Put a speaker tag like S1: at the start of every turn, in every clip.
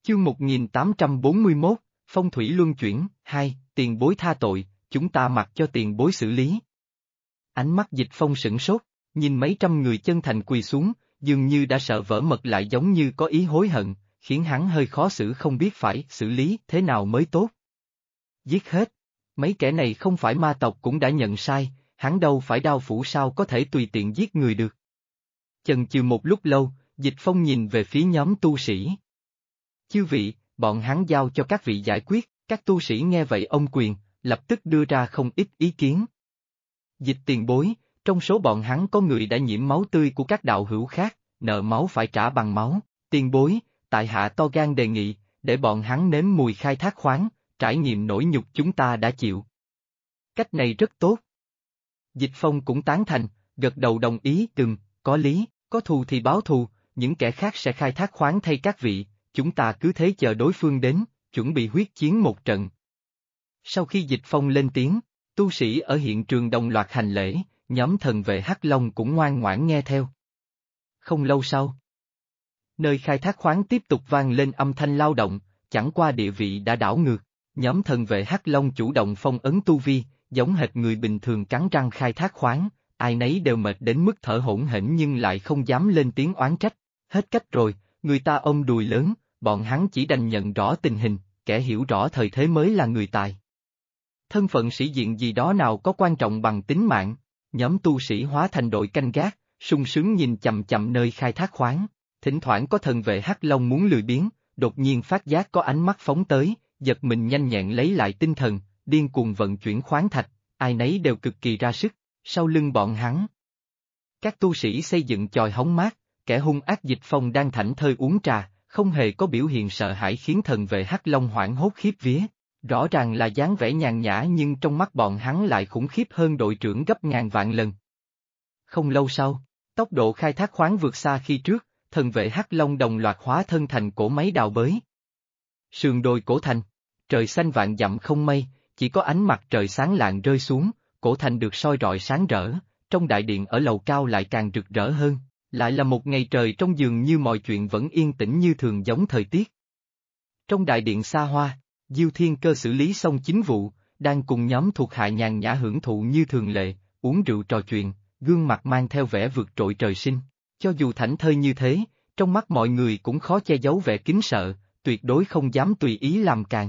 S1: Chương 1841, Phong thủy luân chuyển, 2, tiền bối tha tội, chúng ta mặc cho tiền bối xử lý. Ánh mắt Dịch Phong sửng sốt, nhìn mấy trăm người chân thành quỳ xuống, dường như đã sợ vỡ mật lại giống như có ý hối hận, khiến hắn hơi khó xử không biết phải xử lý thế nào mới tốt. Giết hết. Mấy kẻ này không phải ma tộc cũng đã nhận sai, hắn đâu phải đao phủ sao có thể tùy tiện giết người được. Chần chừ một lúc lâu, Dịch Phong nhìn về phía nhóm tu sĩ. Chư vị, bọn hắn giao cho các vị giải quyết, các tu sĩ nghe vậy ông quyền, lập tức đưa ra không ít ý kiến. Dịch tiền bối, trong số bọn hắn có người đã nhiễm máu tươi của các đạo hữu khác, nợ máu phải trả bằng máu, tiền bối, tại hạ to gan đề nghị, để bọn hắn nếm mùi khai thác khoáng, trải nghiệm nỗi nhục chúng ta đã chịu. Cách này rất tốt. Dịch Phong cũng tán thành, gật đầu đồng ý, có lý, có thù thì báo thù, những kẻ khác sẽ khai thác khoáng thay các vị, chúng ta cứ thế chờ đối phương đến, chuẩn bị huyết chiến một trận. Sau khi Dịch Phong lên tiếng, tu sĩ ở hiện trường đồng loạt hành lễ, nhóm thần vệ Hắc Long cũng ngoan ngoãn nghe theo. Không lâu sau, nơi khai thác khoáng tiếp tục vang lên âm thanh lao động, chẳng qua địa vị đã đảo ngược, nhóm thần vệ Hắc Long chủ động phong ấn tu vi, giống hệt người bình thường cắn răng khai thác khoáng, ai nấy đều mệt đến mức thở hổn hển nhưng lại không dám lên tiếng oán trách, hết cách rồi, người ta ôm đùi lớn, bọn hắn chỉ đành nhận rõ tình hình, kẻ hiểu rõ thời thế mới là người tài. Thân phận sĩ diện gì đó nào có quan trọng bằng tính mạng, nhóm tu sĩ hóa thành đội canh gác, sung sướng nhìn chằm chằm nơi khai thác khoáng, thỉnh thoảng có thần vệ Hắc Long muốn lười biếng, đột nhiên phát giác có ánh mắt phóng tới, giật mình nhanh nhẹn lấy lại tinh thần, điên cuồng vận chuyển khoáng thạch, ai nấy đều cực kỳ ra sức, sau lưng bọn hắn. Các tu sĩ xây dựng chòi hóng mát, kẻ hung ác Dịch Phong đang thảnh thơi uống trà, không hề có biểu hiện sợ hãi khiến thần vệ Hắc Long hoảng hốt khiếp vía. Rõ ràng là dáng vẻ nhàn nhã nhưng trong mắt bọn hắn lại khủng khiếp hơn đội trưởng gấp ngàn vạn lần. Không lâu sau, tốc độ khai thác khoáng vượt xa khi trước, thần vệ Hắc Long đồng loạt hóa thân thành cỗ máy đào bới. Sườn đồi cổ thành, trời xanh vạn dặm không mây, chỉ có ánh mặt trời sáng lạng rơi xuống, cổ thành được soi rọi sáng rỡ, trong đại điện ở lầu cao lại càng rực rỡ hơn, lại là một ngày trời trong dường như mọi chuyện vẫn yên tĩnh như thường giống thời tiết. Trong đại điện xa hoa, Diêu Thiên Cơ xử lý xong chính vụ, đang cùng nhóm thuộc hạ nhàn nhã hưởng thụ như thường lệ, uống rượu trò chuyện, gương mặt mang theo vẻ vượt trội trời sinh. Cho dù thảnh thơi như thế, trong mắt mọi người cũng khó che giấu vẻ kính sợ, tuyệt đối không dám tùy ý làm càn.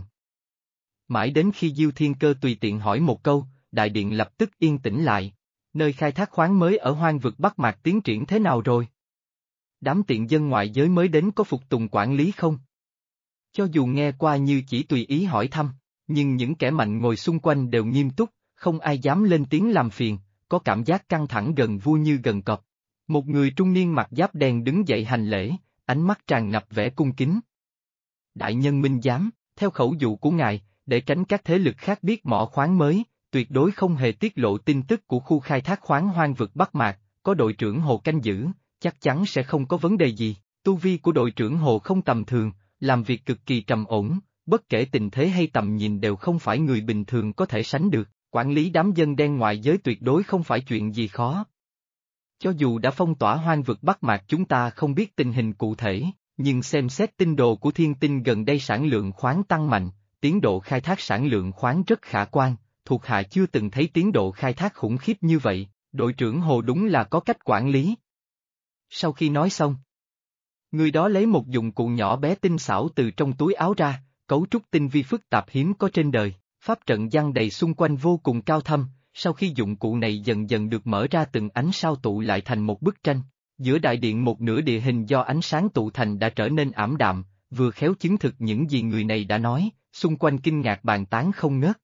S1: Mãi đến khi Diêu Thiên Cơ tùy tiện hỏi một câu, đại điện lập tức yên tĩnh lại. Nơi khai thác khoáng mới ở hoang vực Bắc Mạc tiến triển thế nào rồi? Đám tiện dân ngoại giới mới đến có phục tùng quản lý không? Cho dù nghe qua như chỉ tùy ý hỏi thăm, nhưng những kẻ mạnh ngồi xung quanh đều nghiêm túc, không ai dám lên tiếng làm phiền, có cảm giác căng thẳng gần vui như gần cọp. Một người trung niên mặc giáp đen đứng dậy hành lễ, ánh mắt tràn ngập vẻ cung kính. Đại nhân minh giám, theo khẩu dụ của ngài, để tránh các thế lực khác biết mỏ khoáng mới, tuyệt đối không hề tiết lộ tin tức của khu khai thác khoáng hoang vực Bắc Mạc, có đội trưởng Hồ canh giữ, chắc chắn sẽ không có vấn đề gì. Tu vi của đội trưởng Hồ không tầm thường, làm việc cực kỳ trầm ổn, bất kể tình thế hay tầm nhìn đều không phải người bình thường có thể sánh được, quản lý đám dân đen ngoại giới tuyệt đối không phải chuyện gì khó. Cho dù đã phong tỏa hoang vực Bắc Mạc chúng ta không biết tình hình cụ thể, nhưng xem xét tinh đồ của thiên tinh gần đây sản lượng khoáng tăng mạnh, tiến độ khai thác sản lượng khoáng rất khả quan, thuộc hạ chưa từng thấy tiến độ khai thác khủng khiếp như vậy, đội trưởng Hồ đúng là có cách quản lý. Sau khi nói xong, người đó lấy một dụng cụ nhỏ bé tinh xảo từ trong túi áo ra, cấu trúc tinh vi phức tạp hiếm có trên đời, pháp trận giăng đầy xung quanh vô cùng cao thâm, sau khi dụng cụ này dần dần được mở ra từng ánh sao tụ lại thành một bức tranh, giữa đại điện một nửa địa hình do ánh sáng tụ thành đã trở nên ảm đạm, vừa khéo chứng thực những gì người này đã nói, xung quanh kinh ngạc bàn tán không ngớt.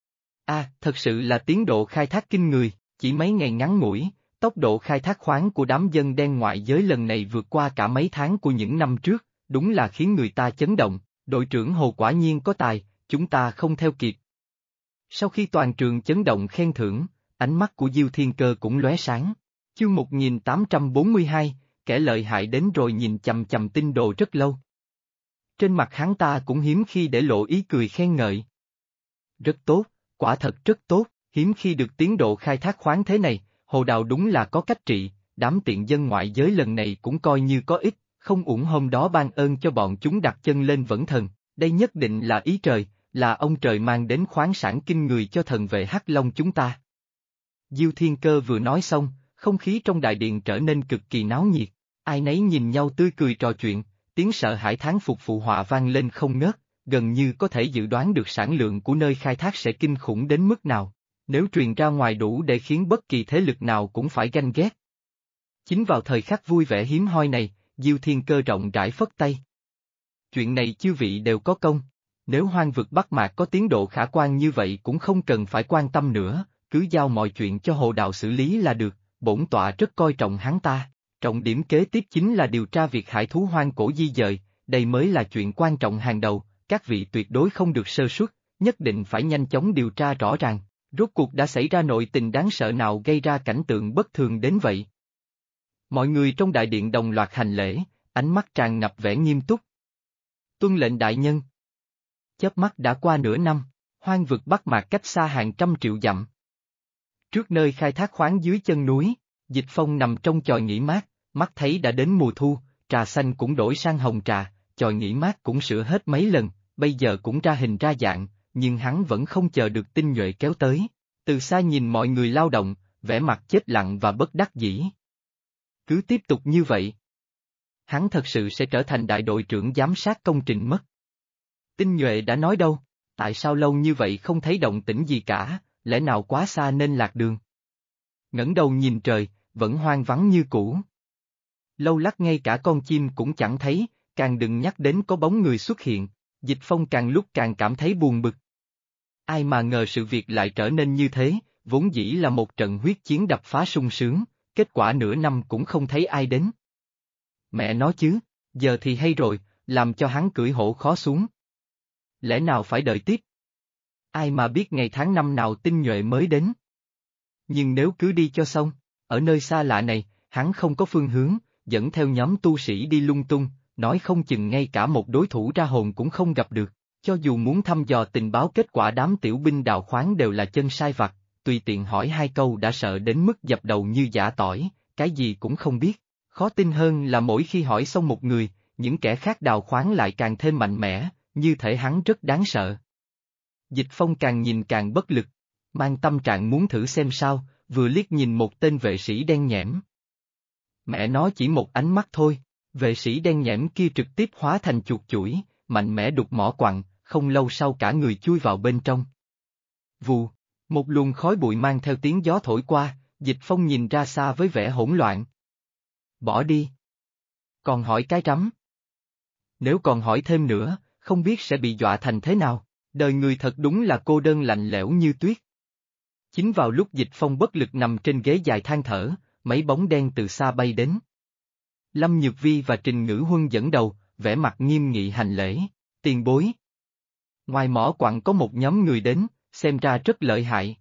S1: Thật sự là tiến độ khai thác kinh người, chỉ mấy ngày ngắn ngủi. Tốc độ khai thác khoáng của đám dân đen ngoại giới lần này vượt qua cả mấy tháng của những năm trước, đúng là khiến người ta chấn động, đội trưởng Hồ quả nhiên có tài, chúng ta không theo kịp. Sau khi toàn trường chấn động khen thưởng, ánh mắt của Diêu Thiên Cơ cũng lóe sáng. Chương 1842, kẻ lợi hại đến rồi nhìn chằm chằm tinh đồ rất lâu. Trên mặt hắn ta cũng hiếm khi để lộ ý cười khen ngợi. Rất tốt, quả thật rất tốt, hiếm khi được tiến độ khai thác khoáng thế này. Hồ Đào đúng là có cách trị, đám tiện dân ngoại giới lần này cũng coi như có ích, không uổng hôm đó ban ơn cho bọn chúng đặt chân lên Vẫn Thần, đây nhất định là ý trời, là ông trời mang đến khoáng sản kinh người cho thần vệ Hắc Long chúng ta. Diêu Thiên Cơ vừa nói xong, không khí trong đại điện trở nên cực kỳ náo nhiệt, ai nấy nhìn nhau tươi cười trò chuyện, tiếng sợ hãi thán phục phụ họa vang lên không ngớt, gần như có thể dự đoán được sản lượng của nơi khai thác sẽ kinh khủng đến mức nào, nếu truyền ra ngoài đủ để khiến bất kỳ thế lực nào cũng phải ganh ghét. Chính vào thời khắc vui vẻ hiếm hoi này, Diêu Thiên Cơ rộng rãi phất tay. Chuyện này chư vị đều có công, nếu Hoang vực Bắc Mạc có tiến độ khả quan như vậy cũng không cần phải quan tâm nữa, cứ giao mọi chuyện cho Hồ Đạo xử lý là được, bổn tọa rất coi trọng hắn ta. Trọng điểm kế tiếp chính là điều tra việc hải thú hoang cổ di dời, đây mới là chuyện quan trọng hàng đầu, các vị tuyệt đối không được sơ suất, nhất định phải nhanh chóng điều tra rõ ràng, rốt cuộc đã xảy ra nội tình đáng sợ nào gây ra cảnh tượng bất thường đến vậy. Mọi người trong đại điện đồng loạt hành lễ, ánh mắt tràn ngập vẻ nghiêm túc. Tuân lệnh đại nhân. Chớp mắt đã qua nửa năm, hoang vực Bắc Mạc cách xa hàng trăm triệu dặm. Trước nơi khai thác khoáng dưới chân núi, Dịch Phong nằm trong chòi nghỉ mát, mắt thấy đã đến mùa thu, trà xanh cũng đổi sang hồng trà, chòi nghỉ mát cũng sửa hết mấy lần, bây giờ cũng ra hình ra dạng, nhưng hắn vẫn không chờ được tinh nhuệ kéo tới. Từ xa nhìn mọi người lao động, vẻ mặt chết lặng và bất đắc dĩ. Cứ tiếp tục như vậy, hắn thật sự sẽ trở thành đại đội trưởng giám sát công trình mất. Tinh nhuệ đã nói đâu, tại sao lâu như vậy không thấy động tĩnh gì cả, lẽ nào quá xa nên lạc đường. Ngẩng đầu nhìn trời, vẫn hoang vắng như cũ. Lâu lắc ngay cả con chim cũng chẳng thấy, càng đừng nhắc đến có bóng người xuất hiện, Dịch Phong càng lúc càng cảm thấy buồn bực. Ai mà ngờ sự việc lại trở nên như thế, vốn dĩ là một trận huyết chiến đập phá sung sướng, kết quả nửa năm cũng không thấy ai đến. Mẹ nói chứ, giờ thì hay rồi, làm cho hắn cưỡi hổ khó xuống. Lẽ nào phải đợi tiếp? Ai mà biết ngày tháng năm nào tinh nhuệ mới đến. Nhưng nếu cứ đi cho xong, ở nơi xa lạ này, hắn không có phương hướng, dẫn theo nhóm tu sĩ đi lung tung, nói không chừng ngay cả một đối thủ ra hồn cũng không gặp được, cho dù muốn thăm dò tình báo kết quả đám tiểu binh đào khoáng đều là chân sai vặt, tùy tiện hỏi hai câu đã sợ đến mức dập đầu như giã tỏi, cái gì cũng không biết, khó tin hơn là mỗi khi hỏi xong một người, những kẻ khác đào khoáng lại càng thêm mạnh mẽ, như thể hắn rất đáng sợ. Dịch Phong càng nhìn càng bất lực, mang tâm trạng muốn thử xem sao, vừa liếc nhìn một tên vệ sĩ đen nhẽm. Mẹ nó chỉ một ánh mắt thôi, vệ sĩ đen nhẽm kia trực tiếp hóa thành chuột chủi, mạnh mẽ đục mỏ quặng, không lâu sau cả người chui vào bên trong. Vù, một luồng khói bụi mang theo tiếng gió thổi qua, Dịch Phong nhìn ra xa với vẻ hỗn loạn. Bỏ đi. Còn hỏi cái rắm. Nếu còn hỏi thêm nữa, không biết sẽ bị dọa thành thế nào, đời người thật đúng là cô đơn lạnh lẽo như tuyết. Chính vào lúc Dịch Phong bất lực nằm trên ghế dài than thở, mấy bóng đen từ xa bay đến. Lâm Nhược Vi và Trình Ngữ Huân dẫn đầu, vẻ mặt nghiêm nghị hành lễ, tiền bối. Ngoài mỏ quặng có một nhóm người đến, xem ra rất lợi hại.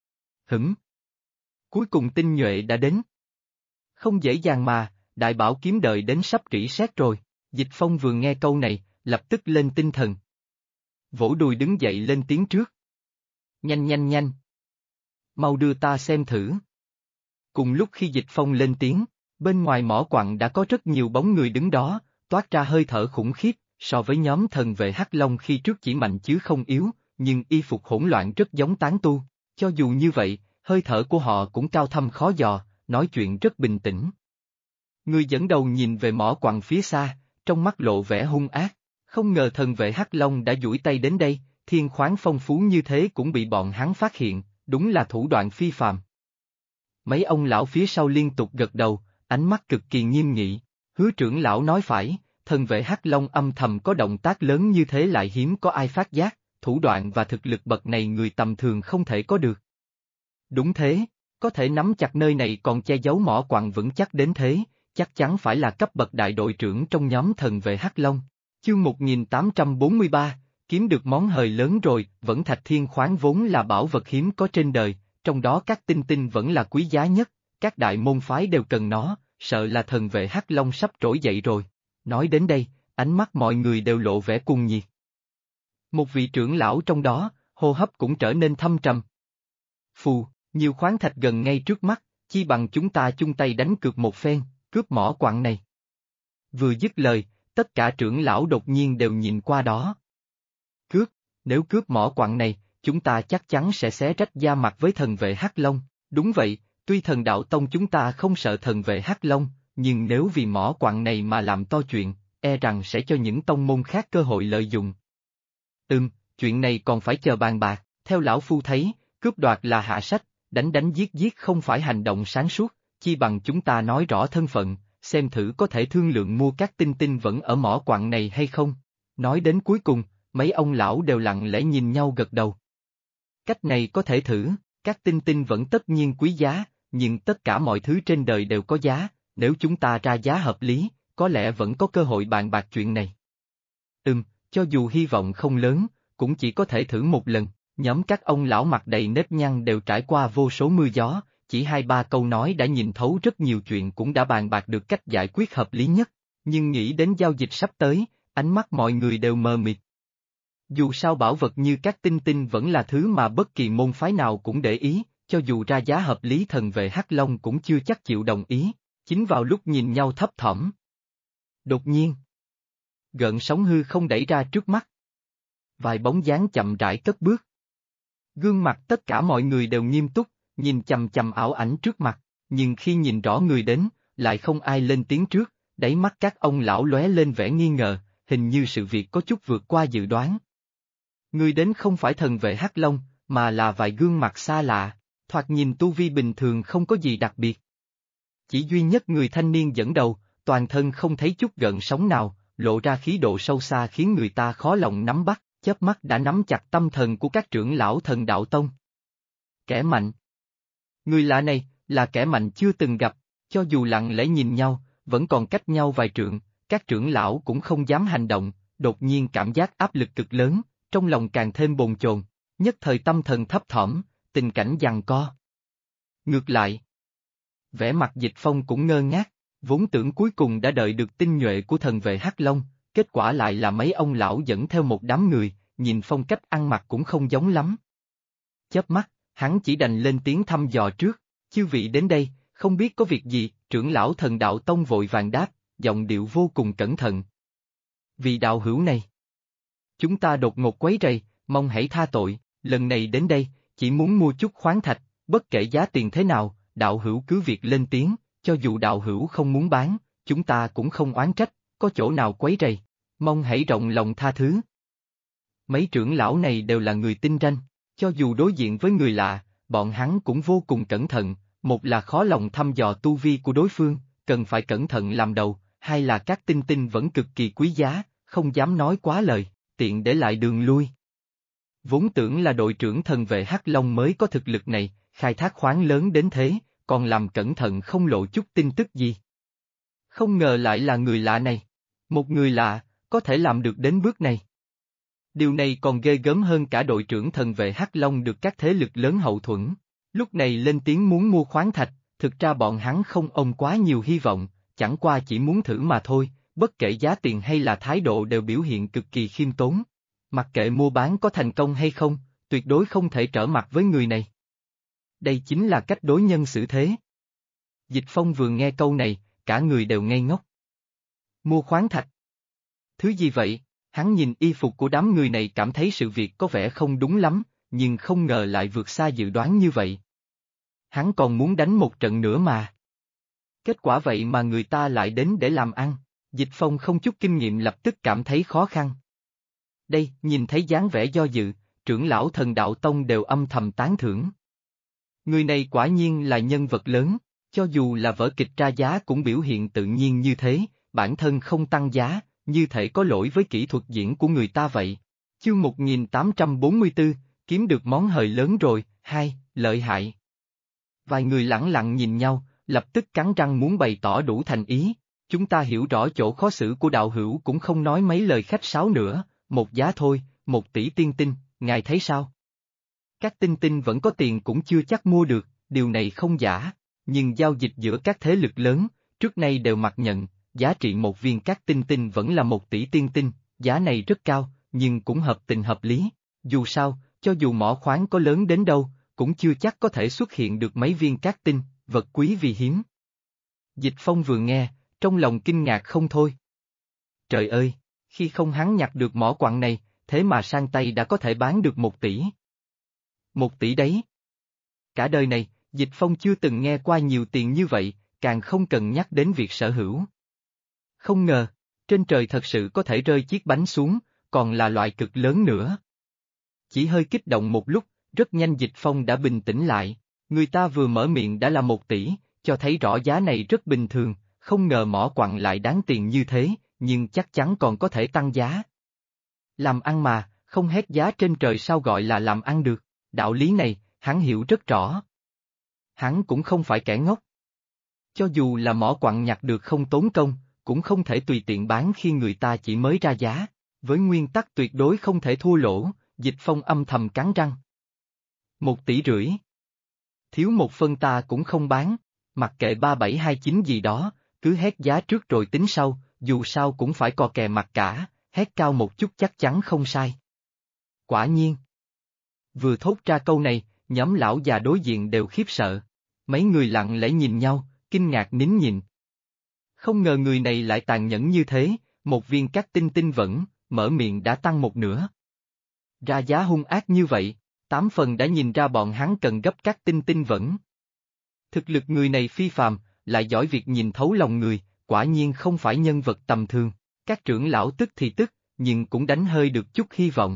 S1: Cuối cùng tinh nhuệ đã đến. Không dễ dàng mà, đại bảo kiếm đợi đến sắp rỉ sét rồi, Dịch Phong vừa nghe câu này, lập tức lên tinh thần. Vỗ đùi đứng dậy lên tiếng trước. Nhanh nhanh nhanh. Mau đưa ta xem thử. Cùng lúc khi Dịch Phong lên tiếng, bên ngoài mỏ quặng đã có rất nhiều bóng người đứng đó, toát ra hơi thở khủng khiếp, so với nhóm thần vệ Hắc Long khi trước chỉ mạnh chứ không yếu, nhưng y phục hỗn loạn rất giống tán tu, cho dù như vậy, hơi thở của họ cũng cao thâm khó dò, nói chuyện rất bình tĩnh. Người dẫn đầu nhìn về mỏ quặng phía xa, trong mắt lộ vẻ hung ác, không ngờ thần vệ Hắc Long đã duỗi tay đến đây, thiên khoáng phong phú như thế cũng bị bọn hắn phát hiện, đúng là thủ đoạn phi phàm. Mấy ông lão phía sau liên tục gật đầu, ánh mắt cực kỳ nghiêm nghị, Hứa trưởng lão nói phải, thần vệ Hắc Long âm thầm có động tác lớn như thế lại hiếm có ai phát giác, thủ đoạn và thực lực bậc này người tầm thường không thể có được. Đúng thế, có thể nắm chặt nơi này còn che giấu mỏ quặng vững chắc đến thế, chắc chắn phải là cấp bậc đại đội trưởng trong nhóm thần vệ Hắc Long. Chương 1843, kiếm được món hời lớn rồi, vẫn thạch thiên khoáng vốn là bảo vật hiếm có trên đời, trong đó các tinh tinh vẫn là quý giá nhất, các đại môn phái đều cần nó, sợ là thần vệ Hắc Long sắp trỗi dậy rồi. Nói đến đây, ánh mắt mọi người đều lộ vẻ cuồng nhiệt. Một vị trưởng lão trong đó, hô hấp cũng trở nên thâm trầm. Phù, nhiều khoáng thạch gần ngay trước mắt, chi bằng chúng ta chung tay đánh cược một phen, cướp mỏ quặng này. Vừa dứt lời, tất cả trưởng lão đột nhiên đều nhìn qua đó. Cướp, nếu cướp mỏ quặng này, chúng ta chắc chắn sẽ xé rách da mặt với thần vệ Hắc Long. Đúng vậy, tuy thần đạo tông chúng ta không sợ thần vệ Hắc Long, nhưng nếu vì mỏ quặng này mà làm to chuyện, e rằng sẽ cho những tông môn khác cơ hội lợi dụng. Chuyện này còn phải chờ bàn bạc, theo lão phu thấy, cướp đoạt là hạ sách, đánh đánh giết giết không phải hành động sáng suốt, chi bằng chúng ta nói rõ thân phận, xem thử có thể thương lượng mua các tinh tinh vẫn ở mỏ quặng này hay không. Nói đến cuối cùng, mấy ông lão đều lặng lẽ nhìn nhau gật đầu. Cách này có thể thử, các tinh tinh vẫn tất nhiên quý giá, nhưng tất cả mọi thứ trên đời đều có giá, nếu chúng ta ra giá hợp lý, có lẽ vẫn có cơ hội bàn bạc chuyện này. Cho dù hy vọng không lớn, cũng chỉ có thể thử một lần, nhóm các ông lão mặt đầy nếp nhăn đều trải qua vô số mưa gió, chỉ 2-3 câu nói đã nhìn thấu rất nhiều chuyện cũng đã bàn bạc được cách giải quyết hợp lý nhất, nhưng nghĩ đến giao dịch sắp tới, ánh mắt mọi người đều mờ mịt. Dù sao bảo vật như các tinh tinh vẫn là thứ mà bất kỳ môn phái nào cũng để ý, cho dù ra giá hợp lý thần vệ Hắc Long cũng chưa chắc chịu đồng ý, chính vào lúc nhìn nhau thấp thỏm. Đột nhiên, gợn sóng hư không đẩy ra trước mắt. Vài bóng dáng chậm rãi cất bước. Gương mặt tất cả mọi người đều nghiêm túc, nhìn chằm chằm ảo ảnh trước mặt, nhưng khi nhìn rõ người đến, lại không ai lên tiếng trước, đáy mắt các ông lão lóe lên vẻ nghi ngờ, hình như sự việc có chút vượt qua dự đoán. Người đến không phải thần vệ Hắc Long, mà là vài gương mặt xa lạ, thoạt nhìn tu vi bình thường không có gì đặc biệt. Chỉ duy nhất người thanh niên dẫn đầu, toàn thân không thấy chút gợn sóng nào, lộ ra khí độ sâu xa khiến người ta khó lòng nắm bắt, chớp mắt đã nắm chặt tâm thần của các trưởng lão thần đạo tông. Kẻ mạnh. Người lạ này, là kẻ mạnh chưa từng gặp, cho dù lặng lẽ nhìn nhau, vẫn còn cách nhau vài trượng, các trưởng lão cũng không dám hành động, đột nhiên cảm giác áp lực cực lớn, trong lòng càng thêm bồn chồn, nhất thời tâm thần thấp thỏm, tình cảnh giằng co. Ngược lại, vẻ mặt Dịch Phong cũng ngơ ngác, vốn tưởng cuối cùng đã đợi được tinh nhuệ của thần vệ Hắc Long, kết quả lại là mấy ông lão dẫn theo một đám người, nhìn phong cách ăn mặc cũng không giống lắm. Chớp mắt, hắn chỉ đành lên tiếng thăm dò trước, chư vị đến đây, không biết có việc gì, trưởng lão thần đạo tông vội vàng đáp, giọng điệu vô cùng cẩn thận. Vì đạo hữu này, chúng ta đột ngột quấy rầy, mong hãy tha tội, lần này đến đây, chỉ muốn mua chút khoáng thạch, bất kể giá tiền thế nào, đạo hữu cứ việc lên tiếng, cho dù đạo hữu không muốn bán, chúng ta cũng không oán trách, có chỗ nào quấy rầy, mong hãy rộng lòng tha thứ. Mấy trưởng lão này đều là người tinh ranh, cho dù đối diện với người lạ, bọn hắn cũng vô cùng cẩn thận, một là khó lòng thăm dò tu vi của đối phương, cần phải cẩn thận làm đầu, hai là các tinh tinh vẫn cực kỳ quý giá, không dám nói quá lời, tiện để lại đường lui. Vốn tưởng là đội trưởng thần vệ Hắc Long mới có thực lực này, khai thác khoáng lớn đến thế, còn làm cẩn thận không lộ chút tin tức gì. Không ngờ lại là người lạ này. Một người lạ, có thể làm được đến bước này. Điều này còn ghê gớm hơn cả đội trưởng thần vệ Hắc Long được các thế lực lớn hậu thuẫn. Lúc này lên tiếng muốn mua khoáng thạch, thực ra bọn hắn không ôm quá nhiều hy vọng, chẳng qua chỉ muốn thử mà thôi, bất kể giá tiền hay là thái độ đều biểu hiện cực kỳ khiêm tốn. Mặc kệ mua bán có thành công hay không, tuyệt đối không thể trở mặt với người này. Đây chính là cách đối nhân xử thế. Dịch Phong vừa nghe câu này, cả người đều ngây ngốc. Mua khoáng thạch. Thứ gì vậy? Hắn nhìn y phục của đám người này cảm thấy sự việc có vẻ không đúng lắm, nhưng không ngờ lại vượt xa dự đoán như vậy. Hắn còn muốn đánh một trận nữa mà. Kết quả vậy mà người ta lại đến để làm ăn, Dịch Phong không chút kinh nghiệm lập tức cảm thấy khó khăn. Đây, nhìn thấy dáng vẻ do dự, trưởng lão thần đạo tông đều âm thầm tán thưởng. Người này quả nhiên là nhân vật lớn, cho dù là vở kịch ra giá cũng biểu hiện tự nhiên như thế, bản thân không tăng giá, như thể có lỗi với kỹ thuật diễn của người ta vậy. Chương 1844, kiếm được món hời lớn rồi, lợi hại. Vài người lẳng lặng nhìn nhau, lập tức cắn răng muốn bày tỏ đủ thành ý. Chúng ta hiểu rõ chỗ khó xử của đạo hữu cũng không nói mấy lời khách sáo nữa, một giá thôi, 1 tỷ tiên tinh, ngài thấy sao? Các tinh tinh vẫn có tiền cũng chưa chắc mua được, điều này không giả, nhưng giao dịch giữa các thế lực lớn, trước nay đều mặc nhận, giá trị một viên các tinh tinh vẫn là 1 tỷ tiên tinh, giá này rất cao, nhưng cũng hợp tình hợp lý, dù sao, cho dù mỏ khoáng có lớn đến đâu, cũng chưa chắc có thể xuất hiện được mấy viên cát tinh, vật quý vì hiếm. Dịch Phong vừa nghe, trong lòng kinh ngạc không thôi, Trời ơi, khi không hắn nhặt được mỏ quặng này, thế mà sang tay đã có thể bán được 1 tỷ. 1 tỷ đấy. Cả đời này, Dịch Phong chưa từng nghe qua nhiều tiền như vậy, càng không cần nhắc đến việc sở hữu. Không ngờ, trên trời thật sự có thể rơi chiếc bánh xuống, còn là loại cực lớn nữa. Chỉ hơi kích động một lúc, rất nhanh Dịch Phong đã bình tĩnh lại, người ta vừa mở miệng đã là 1 tỷ, cho thấy rõ giá này rất bình thường, không ngờ mỏ quặng lại đáng tiền như thế, nhưng chắc chắn còn có thể tăng giá. Làm ăn mà, không hét giá trên trời sao gọi là làm ăn được, đạo lý này, hắn hiểu rất rõ. Hắn cũng không phải kẻ ngốc. Cho dù là mỏ quặng nhặt được không tốn công, cũng không thể tùy tiện bán khi người ta chỉ mới ra giá, với nguyên tắc tuyệt đối không thể thua lỗ, Dịch Phong âm thầm cắn răng. 1,5 tỷ. Thiếu 1 phân ta cũng không bán, mặc kệ 3729 gì đó, cứ hét giá trước rồi tính sau, dù sao cũng phải cò kè mặt cả, hét cao một chút chắc chắn không sai. Quả nhiên. Vừa thốt ra câu này, nhóm lão già đối diện đều khiếp sợ. Mấy người lặng lẽ nhìn nhau, kinh ngạc nín nhịn. Không ngờ người này lại tàn nhẫn như thế, một viên cát tinh tinh vẫn, mở miệng đã tăng 1/2. Ra giá hung ác như vậy, 8 phần đã nhìn ra bọn hắn cần gấp cát tinh tinh vẫn. Thực lực người này phi phàm, lại giỏi việc nhìn thấu lòng người, quả nhiên không phải nhân vật tầm thường. Các trưởng lão tức thì tức, nhưng cũng đánh hơi được chút hy vọng.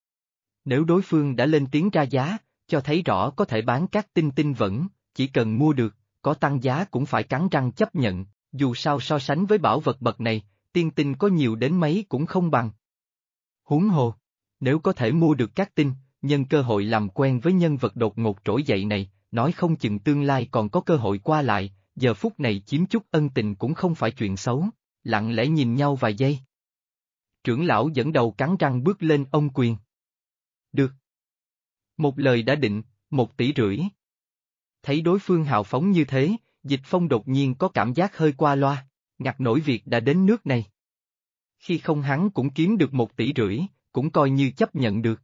S1: Nếu đối phương đã lên tiếng ra giá, cho thấy rõ có thể bán các tinh tinh vẫn, chỉ cần mua được, có tăng giá cũng phải cắn răng chấp nhận, dù sao so sánh với bảo vật bậc này, tiên tinh có nhiều đến mấy cũng không bằng. Huống hồ, nếu có thể mua được các tinh, nhân cơ hội làm quen với nhân vật đột ngột trỗi dậy này, nói không chừng tương lai còn có cơ hội qua lại, giờ phút này chiếm chút ân tình cũng không phải chuyện xấu, lặng lẽ nhìn nhau vài giây. Trưởng lão dẫn đầu cắn răng bước lên ôm quyền. Được. Một lời đã định, 1,5 tỷ. Thấy đối phương hào phóng như thế, Dịch Phong đột nhiên có cảm giác hơi qua loa, ngặt nổi việc đã đến nước này. Khi không hắn cũng kiếm được 1,5 tỷ, cũng coi như chấp nhận được.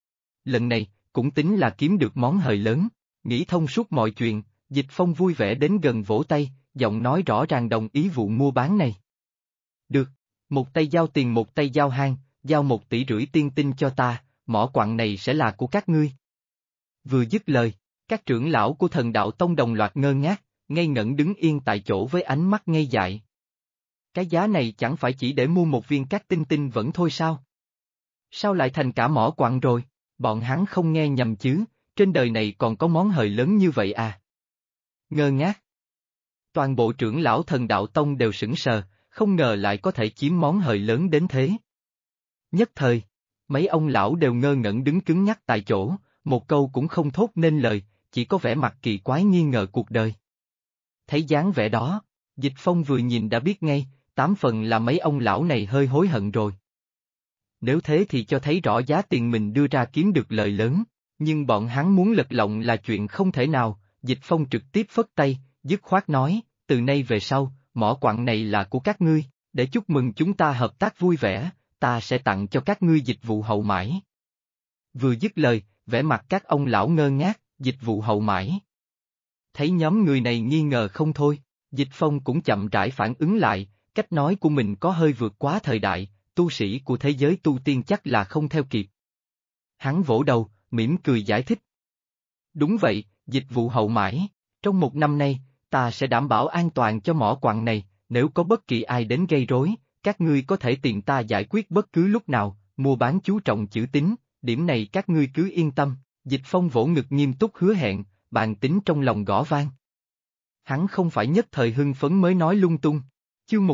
S1: Lần này, cũng tính là kiếm được món hời lớn, nghĩ thông suốt mọi chuyện, Dịch Phong vui vẻ đến gần vỗ tay, giọng nói rõ ràng đồng ý vụ mua bán này. Được, một tay giao tiền một tay giao hang, giao 1,5 tỷ tiên tinh cho ta, mỏ quặng này sẽ là của các ngươi. Vừa dứt lời, các trưởng lão của Thần Đạo Tông đồng loạt ngơ ngác, ngây ngẩn đứng yên tại chỗ với ánh mắt ngây dại. Cái giá này chẳng phải chỉ để mua một viên cát tinh tinh vẫn thôi sao? Sao lại thành cả mỏ quặng rồi? Bọn hắn không nghe nhầm chứ, trên đời này còn có món hời lớn như vậy à? Ngơ ngác. Toàn bộ trưởng lão Thần Đạo Tông đều sững sờ, không ngờ lại có thể chiếm món hời lớn đến thế. Nhất thời, mấy ông lão đều ngơ ngẩn đứng cứng nhắc tại chỗ, một câu cũng không thốt nên lời, chỉ có vẻ mặt kỳ quái nghi ngờ cuộc đời. Thấy dáng vẻ đó, Dịch Phong vừa nhìn đã biết ngay, 8 phần là mấy ông lão này hơi hối hận rồi. Nếu thế thì cho thấy rõ giá tiền mình đưa ra kiếm được lợi lớn, nhưng bọn hắn muốn lật lọng là chuyện không thể nào, Dịch Phong trực tiếp phất tay, dứt khoát nói, từ nay về sau, mỏ quặng này là của các ngươi, để chúc mừng chúng ta hợp tác vui vẻ, ta sẽ tặng cho các ngươi dịch vụ hậu mãi. Vừa dứt lời, vẻ mặt các ông lão ngơ ngác, dịch vụ hậu mãi. Thấy nhóm người này nghi ngờ không thôi, Dịch Phong cũng chậm rãi phản ứng lại, cách nói của mình có hơi vượt quá thời đại, tu sĩ của thế giới tu tiên chắc là không theo kịp. Hắn vỗ đầu, mỉm cười giải thích. Đúng vậy, dịch vụ hậu mãi, trong 1 năm nay, ta sẽ đảm bảo an toàn cho mỏ quặng này, nếu có bất kỳ ai đến gây rối, các ngươi có thể tiện ta giải quyết bất cứ lúc nào, mua bán chú trọng chữ tín, điểm này các ngươi cứ yên tâm, Dịch Phong vỗ ngực nghiêm túc hứa hẹn, bàn tính trong lòng gõ vang. Hắn không phải nhất thời hưng phấn mới nói lung tung. Chương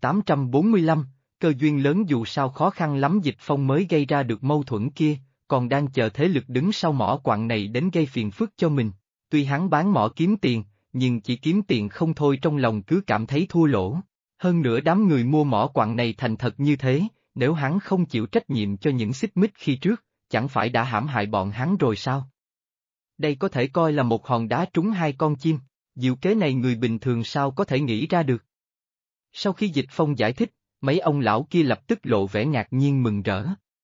S1: 1845, cơ duyên lớn dù sao khó khăn lắm Dịch Phong mới gây ra được mâu thuẫn kia, còn đang chờ thế lực đứng sau mỏ quặng này đến gây phiền phức cho mình. Tuy hắn bán mỏ kiếm tiền, nhưng chỉ kiếm tiền không thôi trong lòng cứ cảm thấy thua lỗ. Hơn nữa đám người mua mỏ quặng này thành thật như thế, nếu hắn không chịu trách nhiệm cho những xích mích khi trước, chẳng phải đã hãm hại bọn hắn rồi sao? Đây có thể coi là một hòn đá trúng 2 con chim, diệu kế này người bình thường sao có thể nghĩ ra được. Sau khi Dịch Phong giải thích, mấy ông lão kia lập tức lộ vẻ ngạc nhiên mừng rỡ.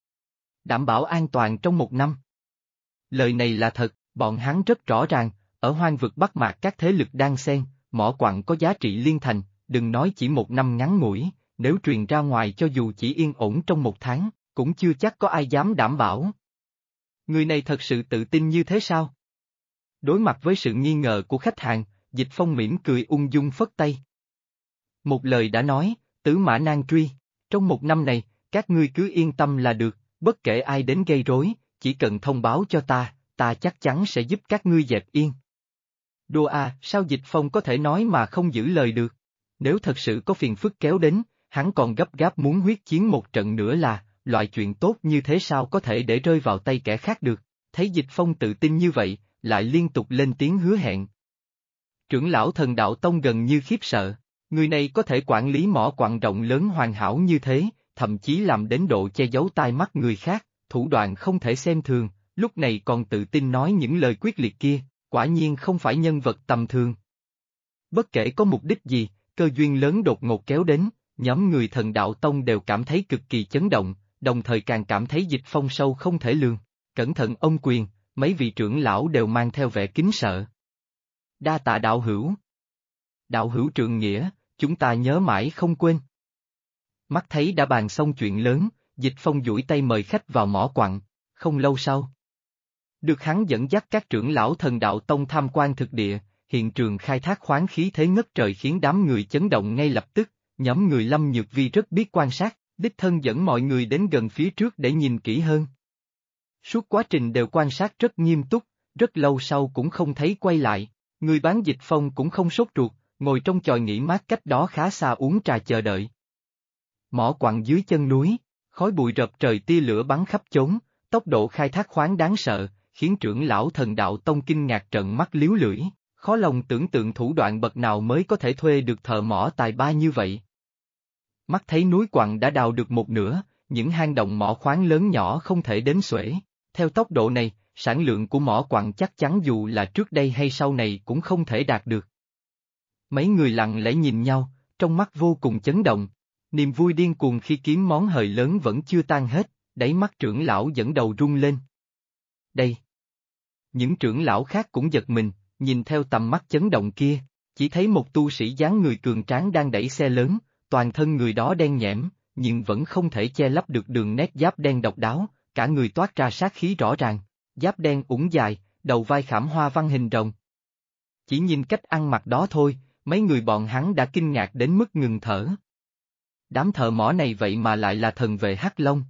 S1: Đảm bảo an toàn trong 1 năm. Lời này là thật, bọn hắn rất rõ ràng, ở hoang vực Bắc Mạc các thế lực đang xen, mỏ quặng có giá trị liên thành, đừng nói chỉ 1 năm ngắn ngủi, nếu truyền ra ngoài cho dù chỉ yên ổn trong 1 tháng, cũng chưa chắc có ai dám đảm bảo. Người này thật sự tự tin như thế sao? Đối mặt với sự nghi ngờ của khách hàng, Dịch Phong mỉm cười ung dung phất tay. Một lời đã nói, tứ mã nan truy, trong 1 năm này, các ngươi cứ yên tâm là được, bất kể ai đến gây rối, chỉ cần thông báo cho ta chắc chắn sẽ giúp các ngươi dẹp yên. Đùa à, sao Dịch Phong có thể nói mà không giữ lời được? Nếu thật sự có phiền phức kéo đến, hắn còn gấp gáp muốn huyết chiến một trận nữa là, loại chuyện tốt như thế sao có thể để rơi vào tay kẻ khác được, thấy Dịch Phong tự tin như vậy, lại liên tục lên tiếng hứa hẹn. Trưởng lão Thần Đạo Tông gần như khiếp sợ, người này có thể quản lý mỏ quặng rộng lớn hoàn hảo như thế, thậm chí làm đến độ che giấu tai mắt người khác, thủ đoạn không thể xem thường, lúc này còn tự tin nói những lời quyết liệt kia, quả nhiên không phải nhân vật tầm thường. Bất kể có mục đích gì, cơ duyên lớn đột ngột kéo đến, nhóm người Thần Đạo Tông đều cảm thấy cực kỳ chấn động, đồng thời càng cảm thấy Dịch Phong sâu không thể lường. Cẩn thận ông quyền, mấy vị trưởng lão đều mang theo vẻ kính sợ. Đa tạ đạo hữu. Đạo hữu trượng nghĩa, chúng ta nhớ mãi không quên. Mắt thấy đã bàn xong chuyện lớn, Dịch Phong duỗi tay mời khách vào mỏ quặng, không lâu sau. Được hắn dẫn dắt các trưởng lão Thần Đạo Tông tham quan thực địa, hiện trường khai thác khoáng khí thế ngất trời khiến đám người chấn động ngay lập tức, nhóm người Lâm Nhược Vi rất biết quan sát, đích thân dẫn mọi người đến gần phía trước để nhìn kỹ hơn. Suốt quá trình đều quan sát rất nghiêm túc, rất lâu sau cũng không thấy quay lại, người bán Dịch Phong cũng không sốt ruột, ngồi trong chòi nghỉ mát cách đó khá xa uống trà chờ đợi. Mỏ quặng dưới chân núi, khói bụi rợp trời tia lửa bắn khắp chốn, tốc độ khai thác khoáng đáng sợ, khiến trưởng lão Thần Đạo Tông kinh ngạc trợn mắt liếu lưỡi, khó lòng tưởng tượng thủ đoạn bậc nào mới có thể thuê được thợ mỏ tài ba như vậy. Mắt thấy núi quặng đã đào được một nửa, những hang động mỏ khoáng lớn nhỏ không thể đếm xuể. Theo tốc độ này, sản lượng của mỏ quặng chắc chắn dù là trước đây hay sau này cũng không thể đạt được. Mấy người lặng lẽ nhìn nhau, trong mắt vô cùng chấn động. Niềm vui điên cuồng khi kiếm món hời lớn vẫn chưa tan hết, đáy mắt trưởng lão dẫn đầu rung lên. Đây! Những trưởng lão khác cũng giật mình, nhìn theo tầm mắt chấn động kia, chỉ thấy một tu sĩ dáng người cường tráng đang đẩy xe lớn, toàn thân người đó đen nhẽm, nhưng vẫn không thể che lấp được đường nét giáp đen độc đáo, cả người toát ra sát khí rõ ràng, giáp đen ủng dài, đầu vai khảm hoa văn hình rồng. Chỉ nhìn cách ăn mặc đó thôi, mấy người bọn hắn đã kinh ngạc đến mức ngừng thở. Đám thợ mỏ này vậy mà lại là thần vệ Hắc Long.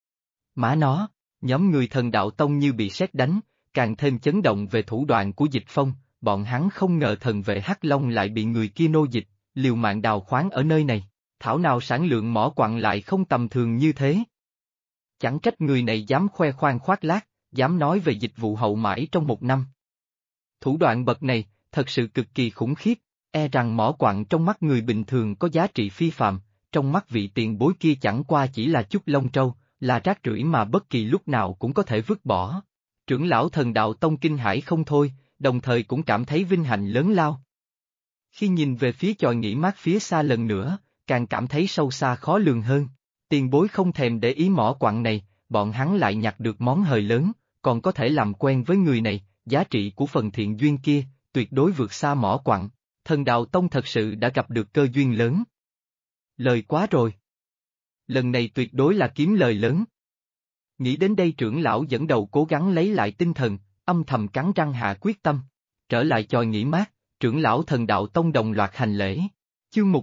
S1: Má nó, nhóm người Thần Đạo Tông như bị sét đánh, càng thêm chấn động về thủ đoạn của Dịch Phong, bọn hắn không ngờ thần vệ Hắc Long lại bị người kia nô dịch, liều mạng đào khoáng ở nơi này, thảo nào sản lượng mỏ quặng lại không tầm thường như thế. Chẳng trách người này dám khoe khoang khoác lác, dám nói về dịch vụ hậu mãi trong 1 năm. Thủ đoạn bậc này, thật sự cực kỳ khủng khiếp, e rằng mỏ quặng trong mắt người bình thường có giá trị phi phàm, trong mắt vị tiền bối kia chẳng qua chỉ là chút lông trâu, là rác rưởi mà bất kỳ lúc nào cũng có thể vứt bỏ. Trưởng lão Thần Đạo Tông kinh hãi không thôi, đồng thời cũng cảm thấy vinh hạnh lớn lao. Khi nhìn về phía chòi nghỉ mát phía xa lần nữa, càng cảm thấy sâu xa khó lường hơn. Tiền bối không thèm để ý mỏ quặng này, bọn hắn lại nhặt được món hời lớn, còn có thể làm quen với người này, giá trị của phần thiện duyên kia, tuyệt đối vượt xa mỏ quặng. Thần Đạo Tông thật sự đã gặp được cơ duyên lớn. Lời quá rồi. Lần này tuyệt đối là kiếm lời lớn. Nghĩ đến đây trưởng lão dẫn đầu cố gắng lấy lại tinh thần, âm thầm cắn răng hạ quyết tâm. Trở lại chòi nghỉ mát, trưởng lão Thần Đạo Tông đồng loạt hành lễ. Chương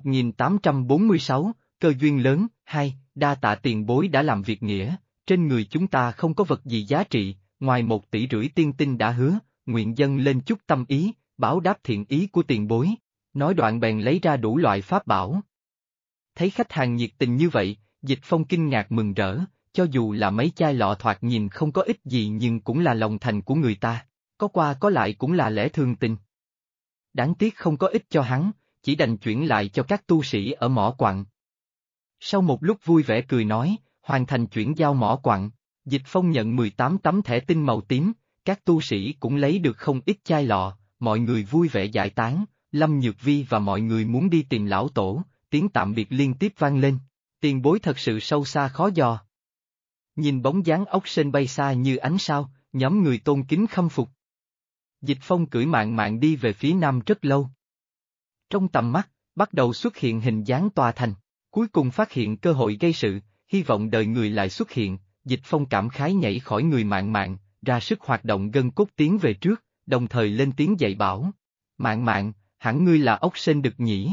S1: 1846, cơ duyên lớn, 2, đa tạ tiền bối đã làm việc nghĩa, trên người chúng ta không có vật gì giá trị, ngoài 1,5 tỷ tiên tinh đã hứa, nguyện dâng lên chút tâm ý, báo đáp thiện ý của tiền bối. Nói đoạn bèn lấy ra đủ loại pháp bảo. Thấy khách hàng nhiệt tình như vậy, Dịch Phong kinh ngạc mừng rỡ, cho dù là mấy chai lọ thoạt nhìn không có ích gì nhưng cũng là lòng thành của người ta, có qua có lại cũng là lẽ thường tình. Đáng tiếc không có ích cho hắn, chỉ đành chuyển lại cho các tu sĩ ở mỏ quặng. Sau một lúc vui vẻ cười nói, hoàn thành chuyển giao mỏ quặng, Dịch Phong nhận 18 tấm thẻ tinh màu tím, các tu sĩ cũng lấy được không ít chai lọ, mọi người vui vẻ giải tán, Lâm Nhược Vi và mọi người muốn đi tìm lão tổ, tiếng tạm biệt liên tiếp vang lên, tiền bối thật sự sâu xa khó dò. Nhìn bóng dáng ốc sên bay xa như ánh sao, nhóm người tôn kính khâm phục. Dịch Phong cưỡi mạn mạn đi về phía nam rất lâu. Trong tầm mắt, bắt đầu xuất hiện hình dáng tòa thành, Cuối cùng phát hiện cơ hội gây sự, hy vọng đời người lại xuất hiện, Dịch Phong cảm khái nhảy khỏi người Mạn Mạn, ra sức hoạt động gân cốt tiến về trước, đồng thời lên tiếng dạy bảo. Mạn Mạn, hẳn ngươi là ốc sên đực nhỉ?